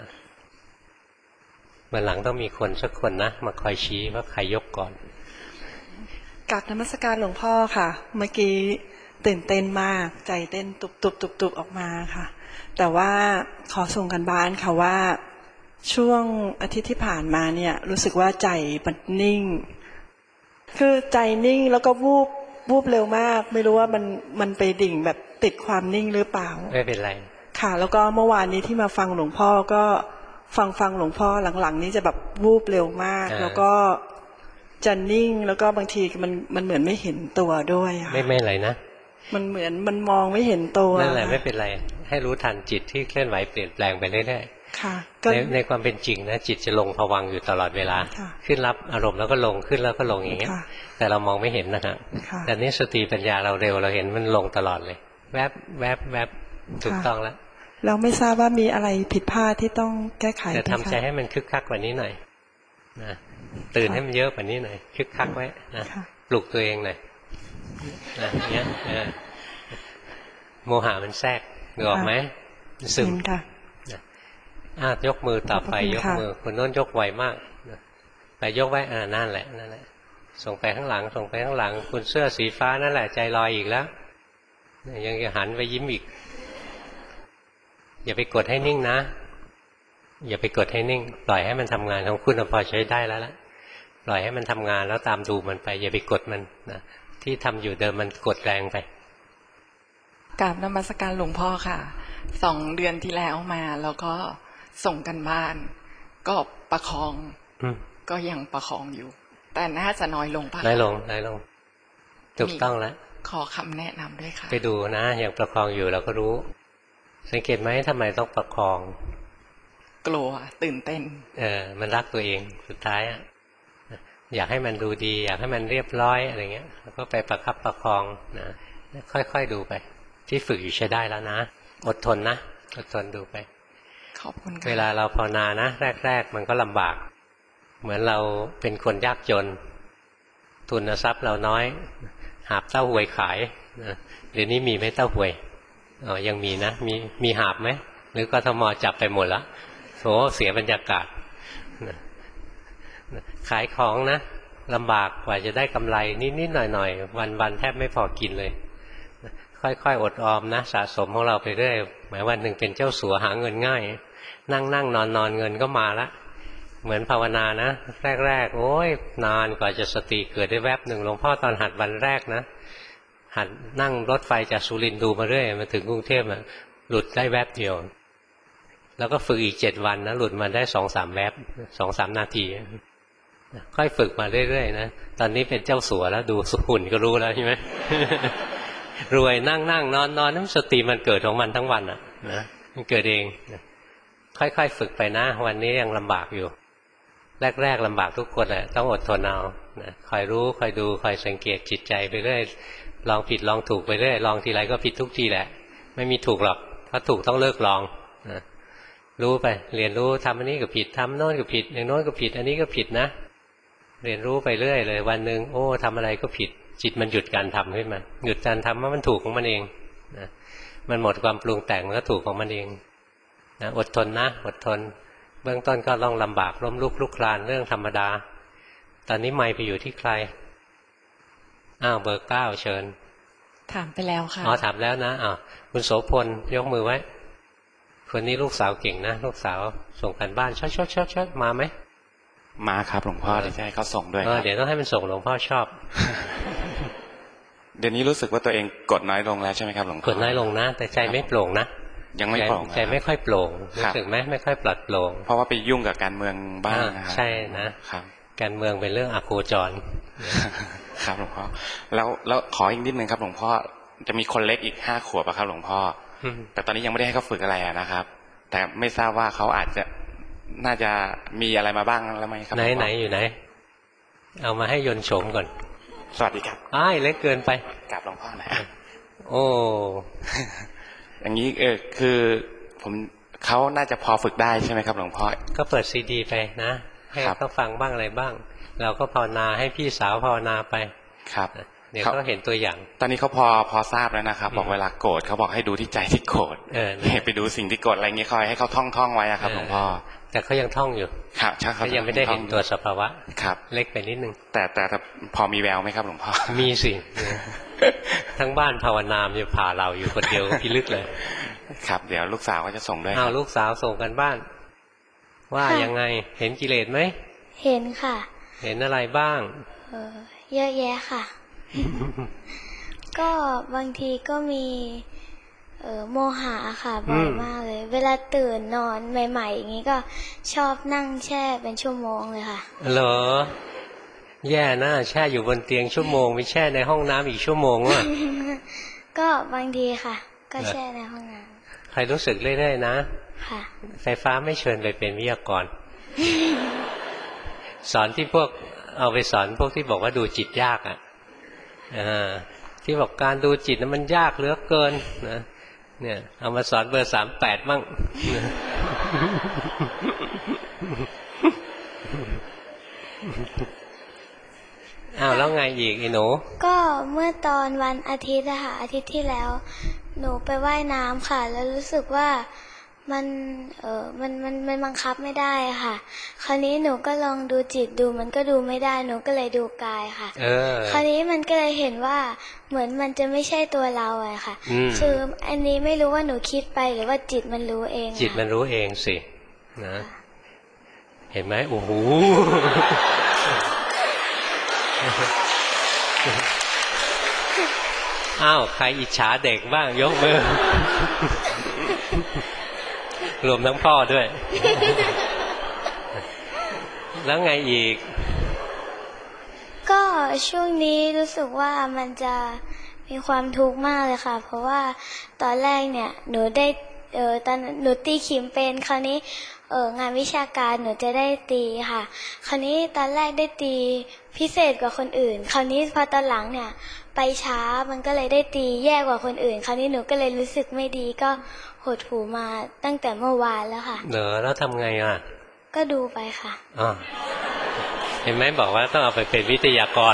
วันหลังต้องมีคนสักคนนะมาคอยชี้ว่าใครยกก่อนกราบนมัสการหลวงพ่อค่ะเมื่อกี้ตื่นเต้นมากใจเต้นตุบออกมาค่ะแต่ว่าขอส่งกันบ้านค่ะว่าช่วงอาทิตย์ที่ผ่านมาเนี่ยรู้สึกว่าใจมันนิ่งคือใจนิ่งแล้วก็วูบเร็วมากไม่รู้ว่ามันไปดิ่งแบบติดความนิ่งหรือเปล่าไม่เป็นไรค่ะแล้วก็เมื่อวานนี้ที่มาฟังหลวงพ่อก็ฟังหลวงพ่อหลังๆนี้จะแบบวูบเร็วมากแล้วก็จะนิ่งแล้วก็บางทีมันเหมือนไม่เห็นตัวด้วยค่ะไม่อะไรนะมันเหมือนมันมองไม่เห็นตัวนั่นแหละไม่เป็นไรให้รู้ทันจิตที่เคลื่อนไหวเปลี่ยนแปลงไปเรื่อยๆค่ะในความเป็นจริงนะจิตจะลงภวังค์อยู่ตลอดเวลาขึ้นรับอารมณ์แล้วก็ลงขึ้นแล้วก็ลงอย่างเงี้ยแต่เรามองไม่เห็นนะฮะแต่นี้สติปัญญาเราเร็วเราเห็นมันลงตลอดเลยแวบถูกต้องแล้วเราไม่ทราบว่ามีอะไรผิดพลาดที่ต้องแก้ไขแต่ทำใจให้มันคึกคักกว่านี้หน่อยนะตื่นให้มันเยอะกว่านี้หน่อยคึกคักไว้นะปลุกตัวเองหน่อยนะเงี้ยโมหะมันแทรกนึกออกไหมซึมยกมือต่อไปยกมือคนโน้นยกไวมากไปยกไว้นั่นแหละส่งไปข้างหลังคุณเสื้อสีฟ้านั่นแหละใจลอยอีกแล้วยังจะหันไปยิ้มอีกอย่าไปกดให้นิ่งนะอย่าไปกดให้นิ่งปล่อยให้มันทำงานของคุณพอใช้ได้แล้วล่ะปล่อยให้มันทำงานแล้วตามดูมันไปอย่าไปกดมันนะที่ทำอยู่เดิมมันกดแรงไปกราบนมัสการหลวงพ่อค่ะ2 เดือนที่แล้วมาแล้วก็ส่งกันบ้านก็ประคองก็ยังประคองอยู่แต่น่าจะน้อยลงป่ะน้อยลงถูกต้องแล้วขอคำแนะนำด้วยค่ะไปดูนะอย่างประคองอยู่เราก็รู้สังเกตไหมทำไมต้องประคองกลัวตื่นเต้นมันรักตัวเองสุดท้ายอยากให้มันดูดีอยากให้มันเรียบร้อยอะไรเงี้ยแล้วก็ไปประคับประคองนะค่อยๆดูไปที่ฝึกอยู่ใช้ได้แล้วนะอดทนนะอดทนดูไปขอบคุณค่ะเวลาเราภาวนานะแรกๆมันก็ลำบากเหมือนเราเป็นคนยากจนทุนทรัพย์เราน้อยหาบเต้าหวยขายเดี๋ยวนี้มีไหมเต้าหวยยังมีนะมีหาบไหมหรือกทม.จับไปหมดแล้วโหเสียบรรยากาศขายของนะลำบากกว่าจะได้กำไรนิดๆหน่อยๆวันๆแทบไม่พอกินเลยค่อยๆอดออมนะสะสมของเราไปเรื่อยหมายวันหนึ่งเป็นเจ้าสัวหาเงินง่ายนั่งนอนเงินก็มาละเหมือนภาวนานะแรกๆโอ้ยนานกว่าจะสติเกิดได้แวบหนึ่งหลวงพ่อตอนหัดวันแรกนะหัดนั่งรถไฟจากสุรินทร์ดูมาเรื่อยมาถึงกรุงเทพหลุดได้แวบเดียวแล้วก็ฝึกอีก7 วันนะหลุดมาได้2-3 แวบ2-3 นาทีค่อยฝึกมาเรื่อยๆนะตอนนี้เป็นเจ้าสัวแล้วดูหุ่นก็รู้แล้วใช่ไหม รวยนั่งนอนนั่นสติมันเกิดของมันทั้งวันอ่ะนะมันเกิดเองค่อยๆฝึกไปนะวันนี้ยังลำบากอยู่แรกๆลำบากทุกคนแหละต้องอดทนเอานะคอยรู้คอยดูคอยสังเกตจิตใจไปเรื่อยลองผิดลองถูกไปเรื่อยลองทีไรก็ผิดทุกทีแหละไม่มีถูกหรอกถ้าถูกต้องเลิกลองนะรู้ไปเรียนรู้ทำอันนี้ก็ผิดทำโน้นก็ผิดอย่างโน้นก็ผิดอันนี้ก็ผิดนะเรียนรู้ไปเรื่อยเลยวันหนึ่งโอ้ทำอะไรก็ผิดจิตมันหยุดการทำขึ้นมาหยุดการทำว่ามันถูกของมันเองนะมันหมดความปรุงแต่งแล้วถูกของมันเองนะอดทนนะอดทนเบื้องต้นก็ต้องลำบากล้มลุกคลุกคลานเรื่องธรรมดาตอนนี้ไมค์ไปอยู่ที่ใครเบอร์ 9เชิญถามไปแล้วค่ะถามแล้วนะคุณโสพลยกมือไว้คนนี้ลูกสาวเก่งนะลูกสาวส่งกันบ้านชดมาไหมมาครับหลวงพ่อเดี๋ยวจะให้เขาส่งด้วยครับเดี๋ยวต้องให้มันส่งหลวงพ่อชอบเดี๋ยวนี้รู้สึกว่าตัวเองกดน้อยลงแล้วใช่ไหมครับหลวงพ่อกดน้อยลงนะแต่ใจไม่โปร่งนะยังไม่โปร่งใจไม่ค่อยโปร่งรู้สึกไหมไม่ค่อยปลอดโปร่งเพราะว่าไปยุ่งกับการเมืองบ้างนะครับใช่นะครับการเมืองเป็นเรื่องอโคจรครับหลวงพ่อแล้วขออีกนิดนึงครับหลวงพ่อจะมีคนเล็กอีก5 ขวบครับหลวงพ่อแต่ตอนนี้ยังไม่ได้ให้เขาฝึกอะไรนะครับแต่ไม่ทราบว่าเขาอาจจะน่าจะมีอะไรมาบ้างแล้วไหมครับไหนอยู่ไหนเอามาให้ยนต์โฉมก่อนสวัสดีครับเล็กเกินไปกราบหลวงพ่อนะโอ้อย่างนี้คือผมเขาน่าจะพอฝึกได้ใช่ไหมครับหลวงพ่อก็เปิดซีดีไปนะให้เขาฟังบ้างอะไรบ้างเราก็ภาวนาให้พี่สาวภาวนาไปครับเดี๋ยวก็เห็นตัวอย่างตอนนี้เขาพอทราบแล้วนะครับบอกเวลาโกรธเขาบอกให้ดูที่ใจที่โกรธไปดูสิ่งที่โกรธอะไรเงี้ยคอยให้เขาท่องไว้ครับหลวงพ่อแต่เขายังท่องอยู่ครับใช่ครับเขายังไม่ได้เห็นตัวสภาวะครับเล็กไปนิดนึงแต่พอมีแววไหมครับหลวงพ่อมีสิทั้งบ้านภาวนาจะผ่าเราอยู่คนเดียวพิลึกเลยครับเดี๋ยวลูกสาวก็จะส่งด้วยลูกสาวส่งกันบ้านว่ายังไงเห็นกิเลสไหมเห็นค่ะเห็นอะไรบ้างเยอะแยะค่ะ ก็บางทีก็มีโมหะค่ะบ่อยมากเลยเวลาตื่นนอนใหม่ๆอย่างนี้ก็ชอบนั่งแช่เป็นชั่วโมงเลยค่ะเหรอแย่นะแช่อยู่บนเตียงชั่วโมงไปแช่ในห้องน้ำอีกชั่วโมงว่ะก็บางทีค่ะก็แช่ในห้องน้ำใครรู้สึกเรื่อยๆนะค่ะไฟฟ้าไม่เชิญไปเป็นวิทยากร สอนที่พวกเอาไปสอนพวกที่บอกว่าดูจิตยากที่บอกการดูจิตนั้นมันยากเหลือเกินนะเนี่ยเอามาสอนเบอร์38มั่งแล้วไงอีกไอ้หนูก็เมื่อตอนวันอาทิตย์ค่ะอาทิตย์ที่แล้วหนูไปว่ายน้ำค่ะแล้วรู้สึกว่ามันบังคับไม่ได้ค่ะคราวนี้หนูก็ลองดูจิตดูมันก็ดูไม่ได้หนูก็เลยดูกายค่ะคราวนี้มันก็เลยเห็นว่าเหมือนมันจะไม่ใช่ตัวเราอะค่ะคืออันนี้ไม่รู้ว่าหนูคิดไปหรือว่าจิตมันรู้เองจิตมันรู้เองสินะเห็นไหมโอ้โหใครอิจฉาเด็กบ้างยกมือรวมทั้งพ่อด้วย แล้วไงอีกก็ช่วงนี้รู้สึกว่ามันจะมีความทุกข์มากเลยค่ะเพราะว่าตอนแรกเนี่ยหนูได้ตอนหนูตีขิมเป็นคราวนี้งานวิชาการหนูจะได้ตีค่ะคราวนี้ตอนแรกได้ตีพิเศษกว่าคนอื่นคราวนี้พอตอนหลังเนี่ยไปช้ามันก็เลยได้ตีแย่กว่าคนอื่นคราวนี้หนูก็เลยรู้สึกไม่ดีก็หดหูมาตั้งแต่เมื่อวานแล้วค่ะแล้วทำไงก็ดูไปค่ะเห็นไหมบอกว่าต้องเอาไปเป็นวิทยากร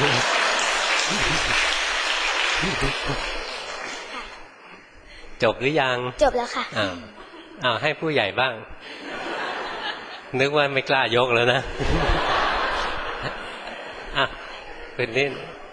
จบหรือยังจบแล้วค่ะให้ผู้ใหญ่บ้างนึกว่าไม่กล้ายกแล้วนะเป็นนิด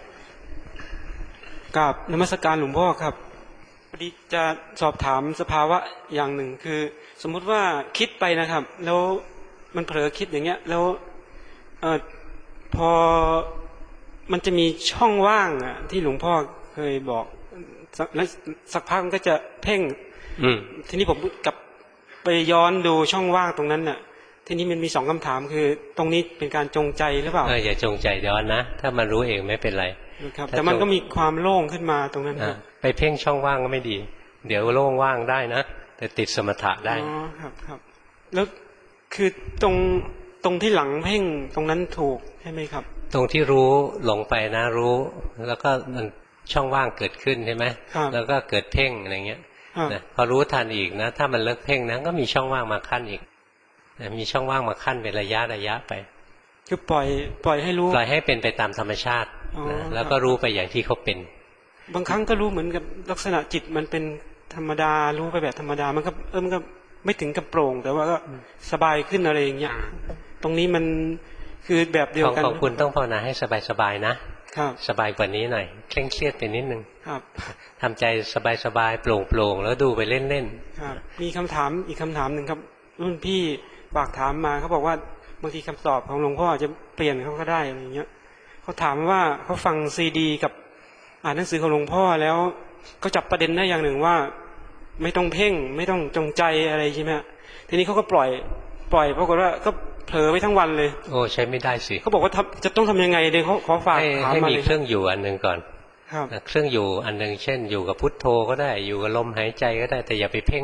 กับนมัสการหลวงพ่อครับพอดีจะสอบถามสภาวะอย่างหนึ่งคือสมมุติว่าคิดไปนะครับแล้วมันเผลอคิดอย่างเงี้ยแล้วพอมันจะมีช่องว่างที่หลวงพ่อเคยบอกแล้วสักพักมันก็จะเพ่งทีนี้ผมกลับไปย้อนดูช่องว่างตรงนั้นน่ะทีนี้มันมี2คำถามคือตรงนี้เป็นการจงใจหรือเปล่าอย่าจงใจย้อนนะถ้ามันรู้เองไม่เป็นไรครับแต่มันก็มีความโล่งขึ้นมาตรงนั้นไปเพ่งช่องว่างก็ไม่ดีเดี๋ยวโล่งว่างได้นะแต่ติดสมถะได้ครับแล้วคือตรงที่หลังเพ่งตรงนั้นถูกใช่ไหมครับตรงที่รู้หลงไปนะรู้แล้วก็มันช่องว่างเกิดขึ้นใช่ไหมแล้วก็เกิดเพ่งอะไรเงี้ยพอรู้ทันอีกนะถ้ามันเลิกเพ่งนะก็มีช่องว่างมาขั้นอีกมีช่องว่างมาขั้นเป็นระยะไปคือปล่อยให้รู้ปล่อยให้เป็นไปตามธรรมชาติแล้วก็รู้ไปอย่างที่เขาเป็นบางครั้งก็รู้เหมือนกับลักษณะจิตมันเป็นธรรมดารู้ไปแบบธรรมดามันก็มันก็ไม่ถึงกับโปร่งแต่ว่าก็สบายขึ้นอะไรอย่างเงี้ยตรงนี้มันคือแบบเดียวกันของคุณต้องภาวนาให้สบายๆนะครับสบายกว่านี้หน่อยเคร่งเครียดไปนิดนึงครับทำใจสบายๆโปร่งแล้วดูไปเล่นๆครับมีคำถามอีกคำถามหนึ่งครับรุ่นพี่ฝากถามมาเขาบอกว่าบางทีคำตอบของหลวงพ่อจะเปลี่ยนเขาก็ได้อะไรอย่างเงี้ยเขาถามว่าเขาฟังซีดีกับอ่านหนังสือของหลวงพ่อแล้วเขาจับประเด็นได้อย่างหนึ่งว่าไม่ต้องเพ่งไม่ต้องจงใจอะไรใช่ไหมทีนี้เขาก็ปล่อยปรากฏว่าก็เผลอไปทั้งวันเลยโอ้ใช้ไม่ได้สิเขาบอกว่าจะต้องทำยังไงเดี๋ยวเขาขอฝากถามมาเลยให้มีเครื่องอยู่อันหนึ่งก่อนเครื่องอยู่อันหนึ่งเช่นอยู่กับพุทโธก็ได้อยู่กับลมหายใจก็ได้แต่อย่าไปเพ่งนะ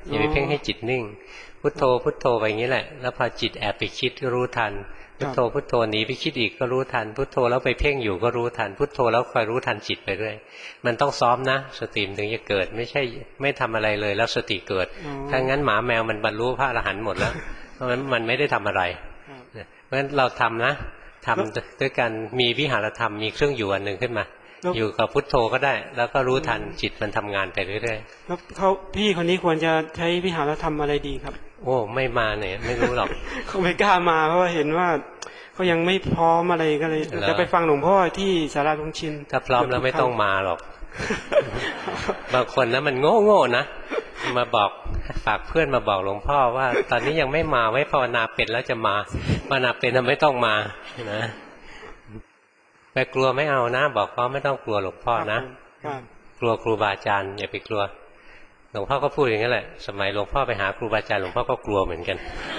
อย่าไปเพ่งให้จิตนิ่งพุทโธพุทโธไปอย่างนี้แหละแล้วพอจิตแอบไปคิดก็รู้ทันพุทโธพุทโธหนีไปคิดอีกก็รู้ทันพุทโธแล้วไปเพ่งอยู่ก็รู้ทันพุทโธแล้วคอยรู้ทันจิตไปเรื่อยมันต้องซ้อมนะสติถึงจะเกิดไม่ใช่ไม่ทำอะไรเลยแล้วสติเกิดถ้างั้นหมาแมวมันบรรลุพระอรหันต์หมดแล้วเพราะฉะนั้นมันไม่ได้ทำอะไรเพราะฉะนั้นเราทำนะทำด้วยกันมีวิหารธรรมมีเครื่องอยู่อันหนึ่งขึ้นมาอยู่กับพุทโธก็ได้แล้วก็รู้ทันจิตมันทำงานไปเรื่อยๆแล้วพี่คนนี้ควรจะใช้วิหารธรรมอะไรดีครับโอ้ไม่มาเนี่ยไม่รู้หรอกเขาไม่กล้ามาเพราะว่าเห็นว่าเขายังไม่พร้อมอะไรก็เลยจะไปฟังหลวงพ่อที่ศาลาลุงชินถ้าพร้อมแล้วไม่ต้องมาหรอก บางคนนะมันโง่นะมาบอกฝากเพื่อนมาบอกหลวงพ่อว่าตอนนี้ยังไม่มาไว้ภาวนาเป็นแล้วจะมาภาวนาเป็นแล้วไม่ต้องมานะไปกลัวไม่เอานะบอกเขาไม่ต้องกลัวหลวงพ่อนะกลัวครูบาอาจารย์อย่าไปกลัวหลวงพ่อก็พูดอย่างนั้นแหละสมัยหลวงพ่อไปหาครูบาอาจารย์หลวงพ่อก็กลัวเหมือนกัน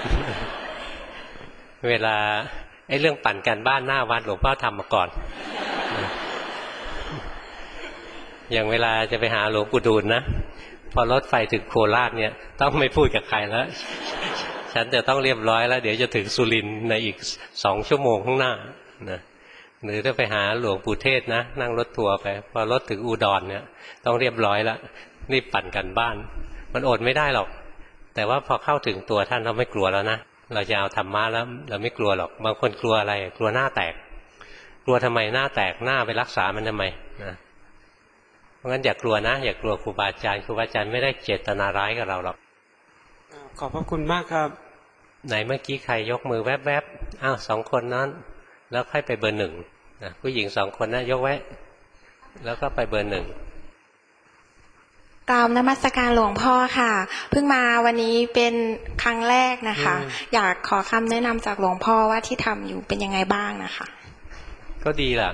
เวลาไอ้เรื่องปั่นการบ้านหน้าวัดหลวงพ่อทำมาก่อน อย่างเวลาจะไปหาหลวงปู่ดูลนะพอรถไฟถึงโคราชเนี่ยต้องไม่พูดกับใครแล้ว ฉันจะต้องเรียบร้อยแล้วเดี๋ยวจะถึงสุรินทร์ในอีก2 ชั่วโมงข้างหน้านะหรือถ้าไปหาหลวงปู่เทศนะนั่งรถทัวร์ไปพอรถถึงอุดรเนี่ยต้องเรียบร้อยแล้วรีบปั่นกันบ้านมันอดไม่ได้หรอกแต่ว่าพอเข้าถึงตัวท่านเราไม่กลัวแล้วนะเราจะเอาธรรมะแล้วเราไม่กลัวหรอกบางคนกลัวอะไรกลัวหน้าแตกกลัวทำไมหน้าแตกหน้าไปรักษามันทำไมนะเพราะงั้นอย่ากลัวนะอย่ากลัวครูบาอาจารย์ครูบาอาจารย์ไม่ได้เจตนาร้ายกับเราหรอกขอบพระคุณมากครับไหนเมื่อกี้ใครยกมือแวบๆอ้าว2 คนนั้นแล้วค่อยไปเบอร์ 1นะผู้หญิง2 คนนะยกไว้แล้วก็ไปเบอร์ 1 กราบนมัสการหลวงพ่อค่ะเพิ่งมาวันนี้เป็นครั้งแรกนะคะอยากขอคำแนะนำจากหลวงพ่อว่าที่ทำอยู่เป็นยังไงบ้างนะคะก็ดีล่ะ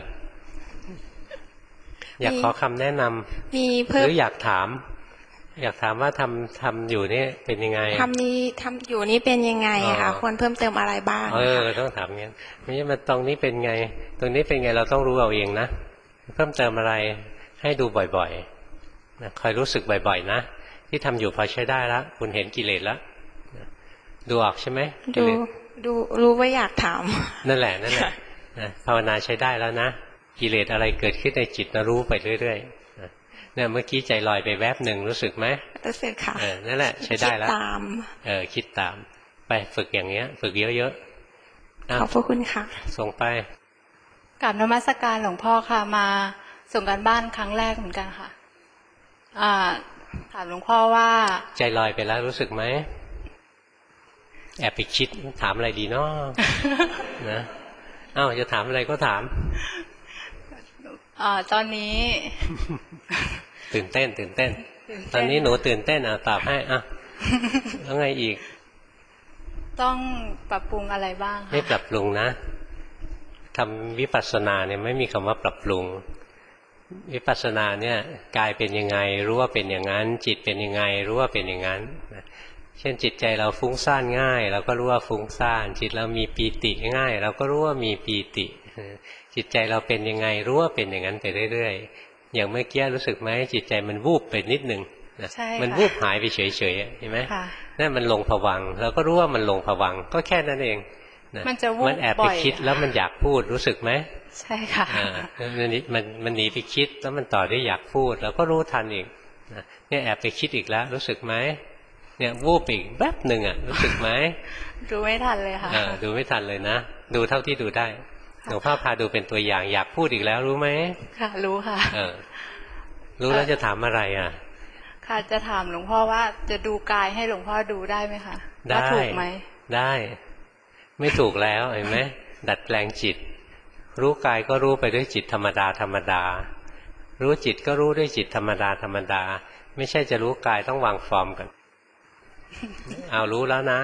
อยากขอคำแนะนำมีเพิ่มหรืออยากถามว่าทำอยู่นี่เป็นยังไงทำอยู่นี่เป็นยังไงคะควรเพิ่มเติมอะไรบ้างต้องถามงั้นไม่ใช่มาตรงนี้เป็นไงตรงนี้เป็นไงเราต้องรู้เอาเองนะเพิ่มเติมอะไรให้ดูบ่อยๆนะคอยรู้สึกบ่อยๆนะที่ทำอยู่พอใช้ได้แล้วคุณเห็นกิเลสแล้วดูออกใช่ไหมดูรู้ว่าอยากถามนั่นแหละนะภาวนาใช้ได้แล้วนะกิเลสอะไรเกิดขึ้นในจิตนะรู้ไปเรื่อยๆเนี่ยเมื่อกี้ใจลอยไปแวบหนึ่งรู้สึกไหมรู้สึกค่ะนั่นแหละใช้ได้แล้วคิดตามคิดตามไปฝึกอย่างเงี้ยฝึกเยอะๆขอบพระคุณค่ะส่งไปกราบนมัสการหลวงพ่อค่ะมาส่งการบ้านครั้งแรกเหมือนกันค่ะถามหลวงพ่อว่าใจลอยไปแล้วรู้สึกไหมแอบไปคิดถามอะไรดีเนาะนะจะถามอะไรก็ถามตอนนี้ตื่นเต้นตอนนี้หนูตื่นเต้นตอบให้แล้วไงอีกต้องปรับปรุงอะไรบ้างคะไม่ปรับปรุงนะทำวิปัสสนาเนี่ยไม่มีคำว่าปรับปรุงวิปัสสนาเนี่ยกายเป็นยังไงรู้ว่าเป็นอย่างนั้นจิตเป็นยังไงรู้ว่าเป็นอย่างนั้นเช่นจิตใจเราฟุ้งซ่านง่ายเราก็รู้ว่าฟุ้งซ่านจิตเรามีปีติง่ายเราก็รู้ว่ามีปีติจิตใจเราเป็นยังไงรู้ว่าเป็นอย่างนั้นไปเรื่อยๆอย่างเมื่อกี้รู้สึกไหมจิตใจมันวูบไปนิดนึงมันวูบหายไปเฉยๆเห็นไหมนั่นมันลงภวังค์เราก็รู้ว่ามันลงภวังค์ก็แค่นั้นเองมันแอบไปคิดแล้วมันอยากพูดรู้สึกไหมใช่ค่ะมันหนีไปคิดแล้วมันต่อด้วยอยากพูดเราก็รู้ทันอีกเนี่ยแอบไปคิดอีกแล้วรู้สึกไหมเนี่ยวูบอีกแป๊บหนึ่งรู้สึกไหมดูไม่ทันเลยค่ะดูไม่ทันเลยนะดูเท่าที่ดูได้หลวงพ่อพาดูเป็นตัวอย่างอยากพูดอีกแล้วรู้ไหมค่ะรู้ค่ะรู้แล้วจะถามอะไรค่ะจะถามหลวงพ่อว่าจะดูกายให้หลวงพ่อดูได้ไหมคะได้ถูกไหมได้ไม่ถูกแล้วเห็นไหมดัดแปลงจิตรู้กายก็รู้ไปด้วยจิตธรรมดารู้จิตก็รู้ด้วยจิตธรรมดาไม่ใช่จะรู้กายต้องวางฟอร์มกันเอารู้แล้วนะ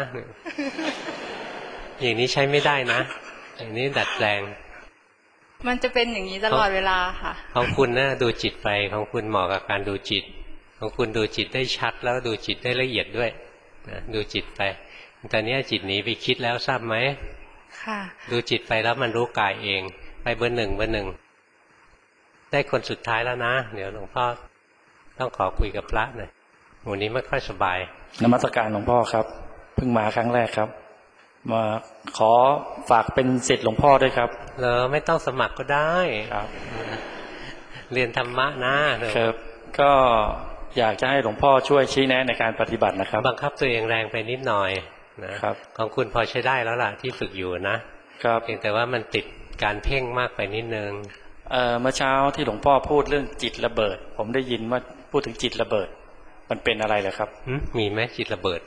อย่างนี้ใช้ไม่ได้นะอย่างนี้ดัดแปลงมันจะเป็นอย่างนี้ตลอดเวลาค่ะของคุณนะดูจิตไปของคุณเหมาะกับการดูจิตของคุณดูจิตได้ชัดแล้วดูจิตได้ละเอียดด้วยนะดูจิตไปตอนนี้จิตหนีไปคิดแล้วทราบไหมค่ะดูจิตไปแล้วมันรู้กายเองไปเบอร์ 1ได้คนสุดท้ายแล้วนะเดี๋ยวหลวงพ่อต้องขอคุยกับพระหน่อยวันนี้ไม่ค่อยสบายนมัสการหลวงพ่อครับเพิ่งมาครั้งแรกครับมาขอฝากเป็นศิษย์หลวงพ่อด้วยครับไม่ต้องสมัครก็ได้ครับเรียนธรรมะนะครับก็อยากจะให้หลวงพ่อช่วยชี้แนะในการปฏิบัตินะครับบังคับตัวเองแรงไปนิดหน่อยนะครับของคุณพอใช้ได้แล้วล่ะที่ฝึกอยู่นะครับเพียงแต่ว่ามันติดการเพ่งมากไปนิดนึงเมื่อเช้าที่หลวงพ่อพูดเรื่องจิตระเบิดผมได้ยินว่าพูดถึงจิตระเบิดมันเป็นอะไรเหรอครับมีไหมจิตระเบิด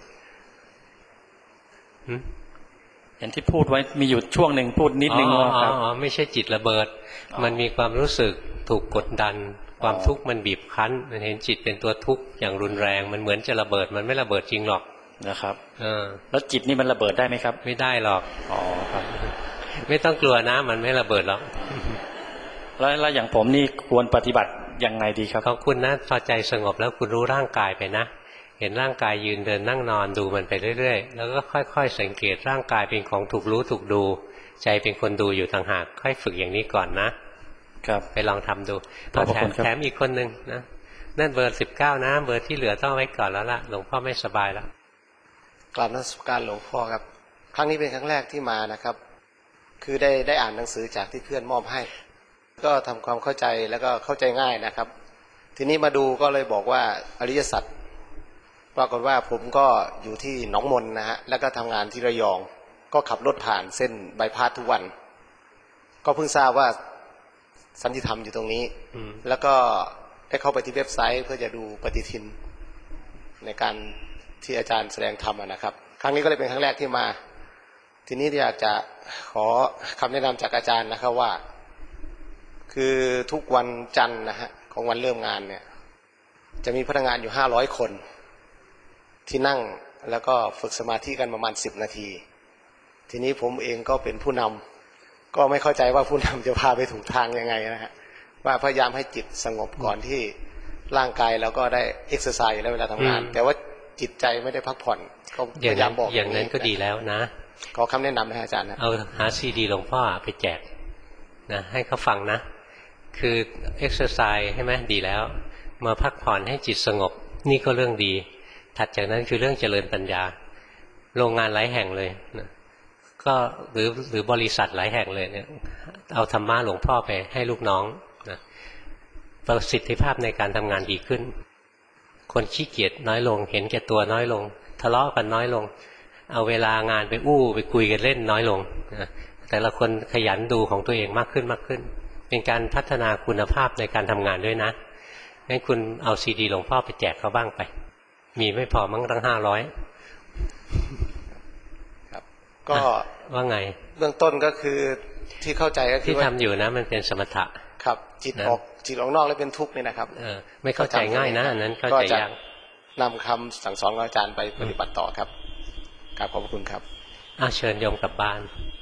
เห็นที่พูดไว้มีอยู่ช่วงหนึ่งพูดนิดนึงว่าครับไม่ใช่จิตระเบิดมันมีความรู้สึกถูกกดดันความทุกข์มันบีบคั้นมันเห็นจิตเป็นตัวทุกข์อย่างรุนแรงมันเหมือนจะระเบิดมันไม่ระเบิดจริงหรอกนะครับแล้วจิตนี่มันระเบิดได้ไหมครับไม่ได้หรอกครับไม่ต้องกลัวนะมันไม่ระเบิดหรอกแล้วอย่างผมนี่ควรปฏิบัติยังไงดีครับของคุณนะพอใจสงบแล้วคุณรู้ร่างกายไปนะเห็นร่างกายยืนเดินนั่งนอนดูมันไปเรื่อยๆแล้วก็ค่อยๆสังเกตร่างกายเป็นของถูกรู้ถูกดูใจเป็นคนดูอยู่ต่างหากค่อยฝึกอย่างนี้ก่อนนะครับไปลองทำดูแถมอีกคนนึงนะนั่นเบอร์19นะเบอร์ที่เหลือต้องไว้ก่อนแล้วล่ะหลวงพ่อไม่สบายแล้วกราบนมัสการหลวงพ่อครับครั้งนี้เป็นครั้งแรกที่มานะครับคือได้อ่านหนังสือจากที่เพื่อนมอบให้ก็ทำความเข้าใจแล้วก็เข้าใจง่ายนะครับทีนี้มาดูก็เลยบอกว่าอริยสัจปรากฏว่าผมก็อยู่ที่หนองมนนะฮะแล้วก็ทำงานที่ระยองก็ขับรถผ่านเส้นบายพาสทุกวันก็เพิ่งทราบว่าสันติธรรมอยู่ตรงนี้แล้วก็ได้เข้าไปที่เว็บไซต์เพื่อจะดูปฏิทินในการที่อาจารย์แสดงธรรมนะครับครั้งนี้ก็เลยเป็นครั้งแรกที่มาทีนี้อยากจะขอคำแนะนำจากอาจารย์นะครับว่าคือทุกวันจันทร์นะฮะของวันเริ่มงานเนี่ยจะมีพนักงานอยู่500คนที่นั่งแล้วก็ฝึกสมาธิกันประมาณ10 นาทีทีนี้ผมเองก็เป็นผู้นำก็ไม่เข้าใจว่าผู้นำจะพาไปถูกทางยังไงนะฮะว่าพยายามให้จิตสงบก่อนที่ร่างกายแล้วก็ได้เอ็กซ์ไซส์แล้วเวลาทำงานแต่ว่าจิตใจไม่ได้พักผ่อนก็พยายามบอกอย่างนั้นก็ดีแล้วนะขอคำแนะนำนะอาจารย์นะเอาหาซีดีหลวงพ่อไปแจกนะให้เขาฟังนะคือเอ็กซ์ไซส์ใช่ไหมดีแล้วมาพักผ่อนให้จิตสงบนี่ก็เรื่องดีถัดจากนั้นคือเรื่องเจริญปัญญาโรงงานหลายแห่งเลยนะก็หรือบริษัทหลายแห่งเลยเนี่ยเอาธรรมะหลวงพ่อไปให้ลูกน้องนะประสิทธิภาพในการทำงานดีขึ้นคนขี้เกียจน้อยลงเห็นแก่ตัวน้อยลงทะเลาะกันน้อยลงเอาเวลางานไปไปคุยกันเล่นน้อยลงนะแต่ละคนขยันดูของตัวเองมากขึ้นเป็นการพัฒนาคุณภาพในการทำงานด้วยนะงั้นคุณเอาซีดีหลวงพ่อไปแจกเขาบ้างไปมีไม่พอมั้งตั้ง500 ครับก็ว่าไงเบื้องต้นก็คือที่เข้าใจก็คือที่ทำอยู่นะมันเป็นสมถะครับจิตออกนอกแล้วเป็นทุกข์นี่นะครับไม่เข้าใจง่ายนะอันนั้นเข้าใจยากนำคำสั่งสอนของอาจารย์ไปปฏิบัติต่อครับขอบคุณครับเชิญโยมกลับบ้าน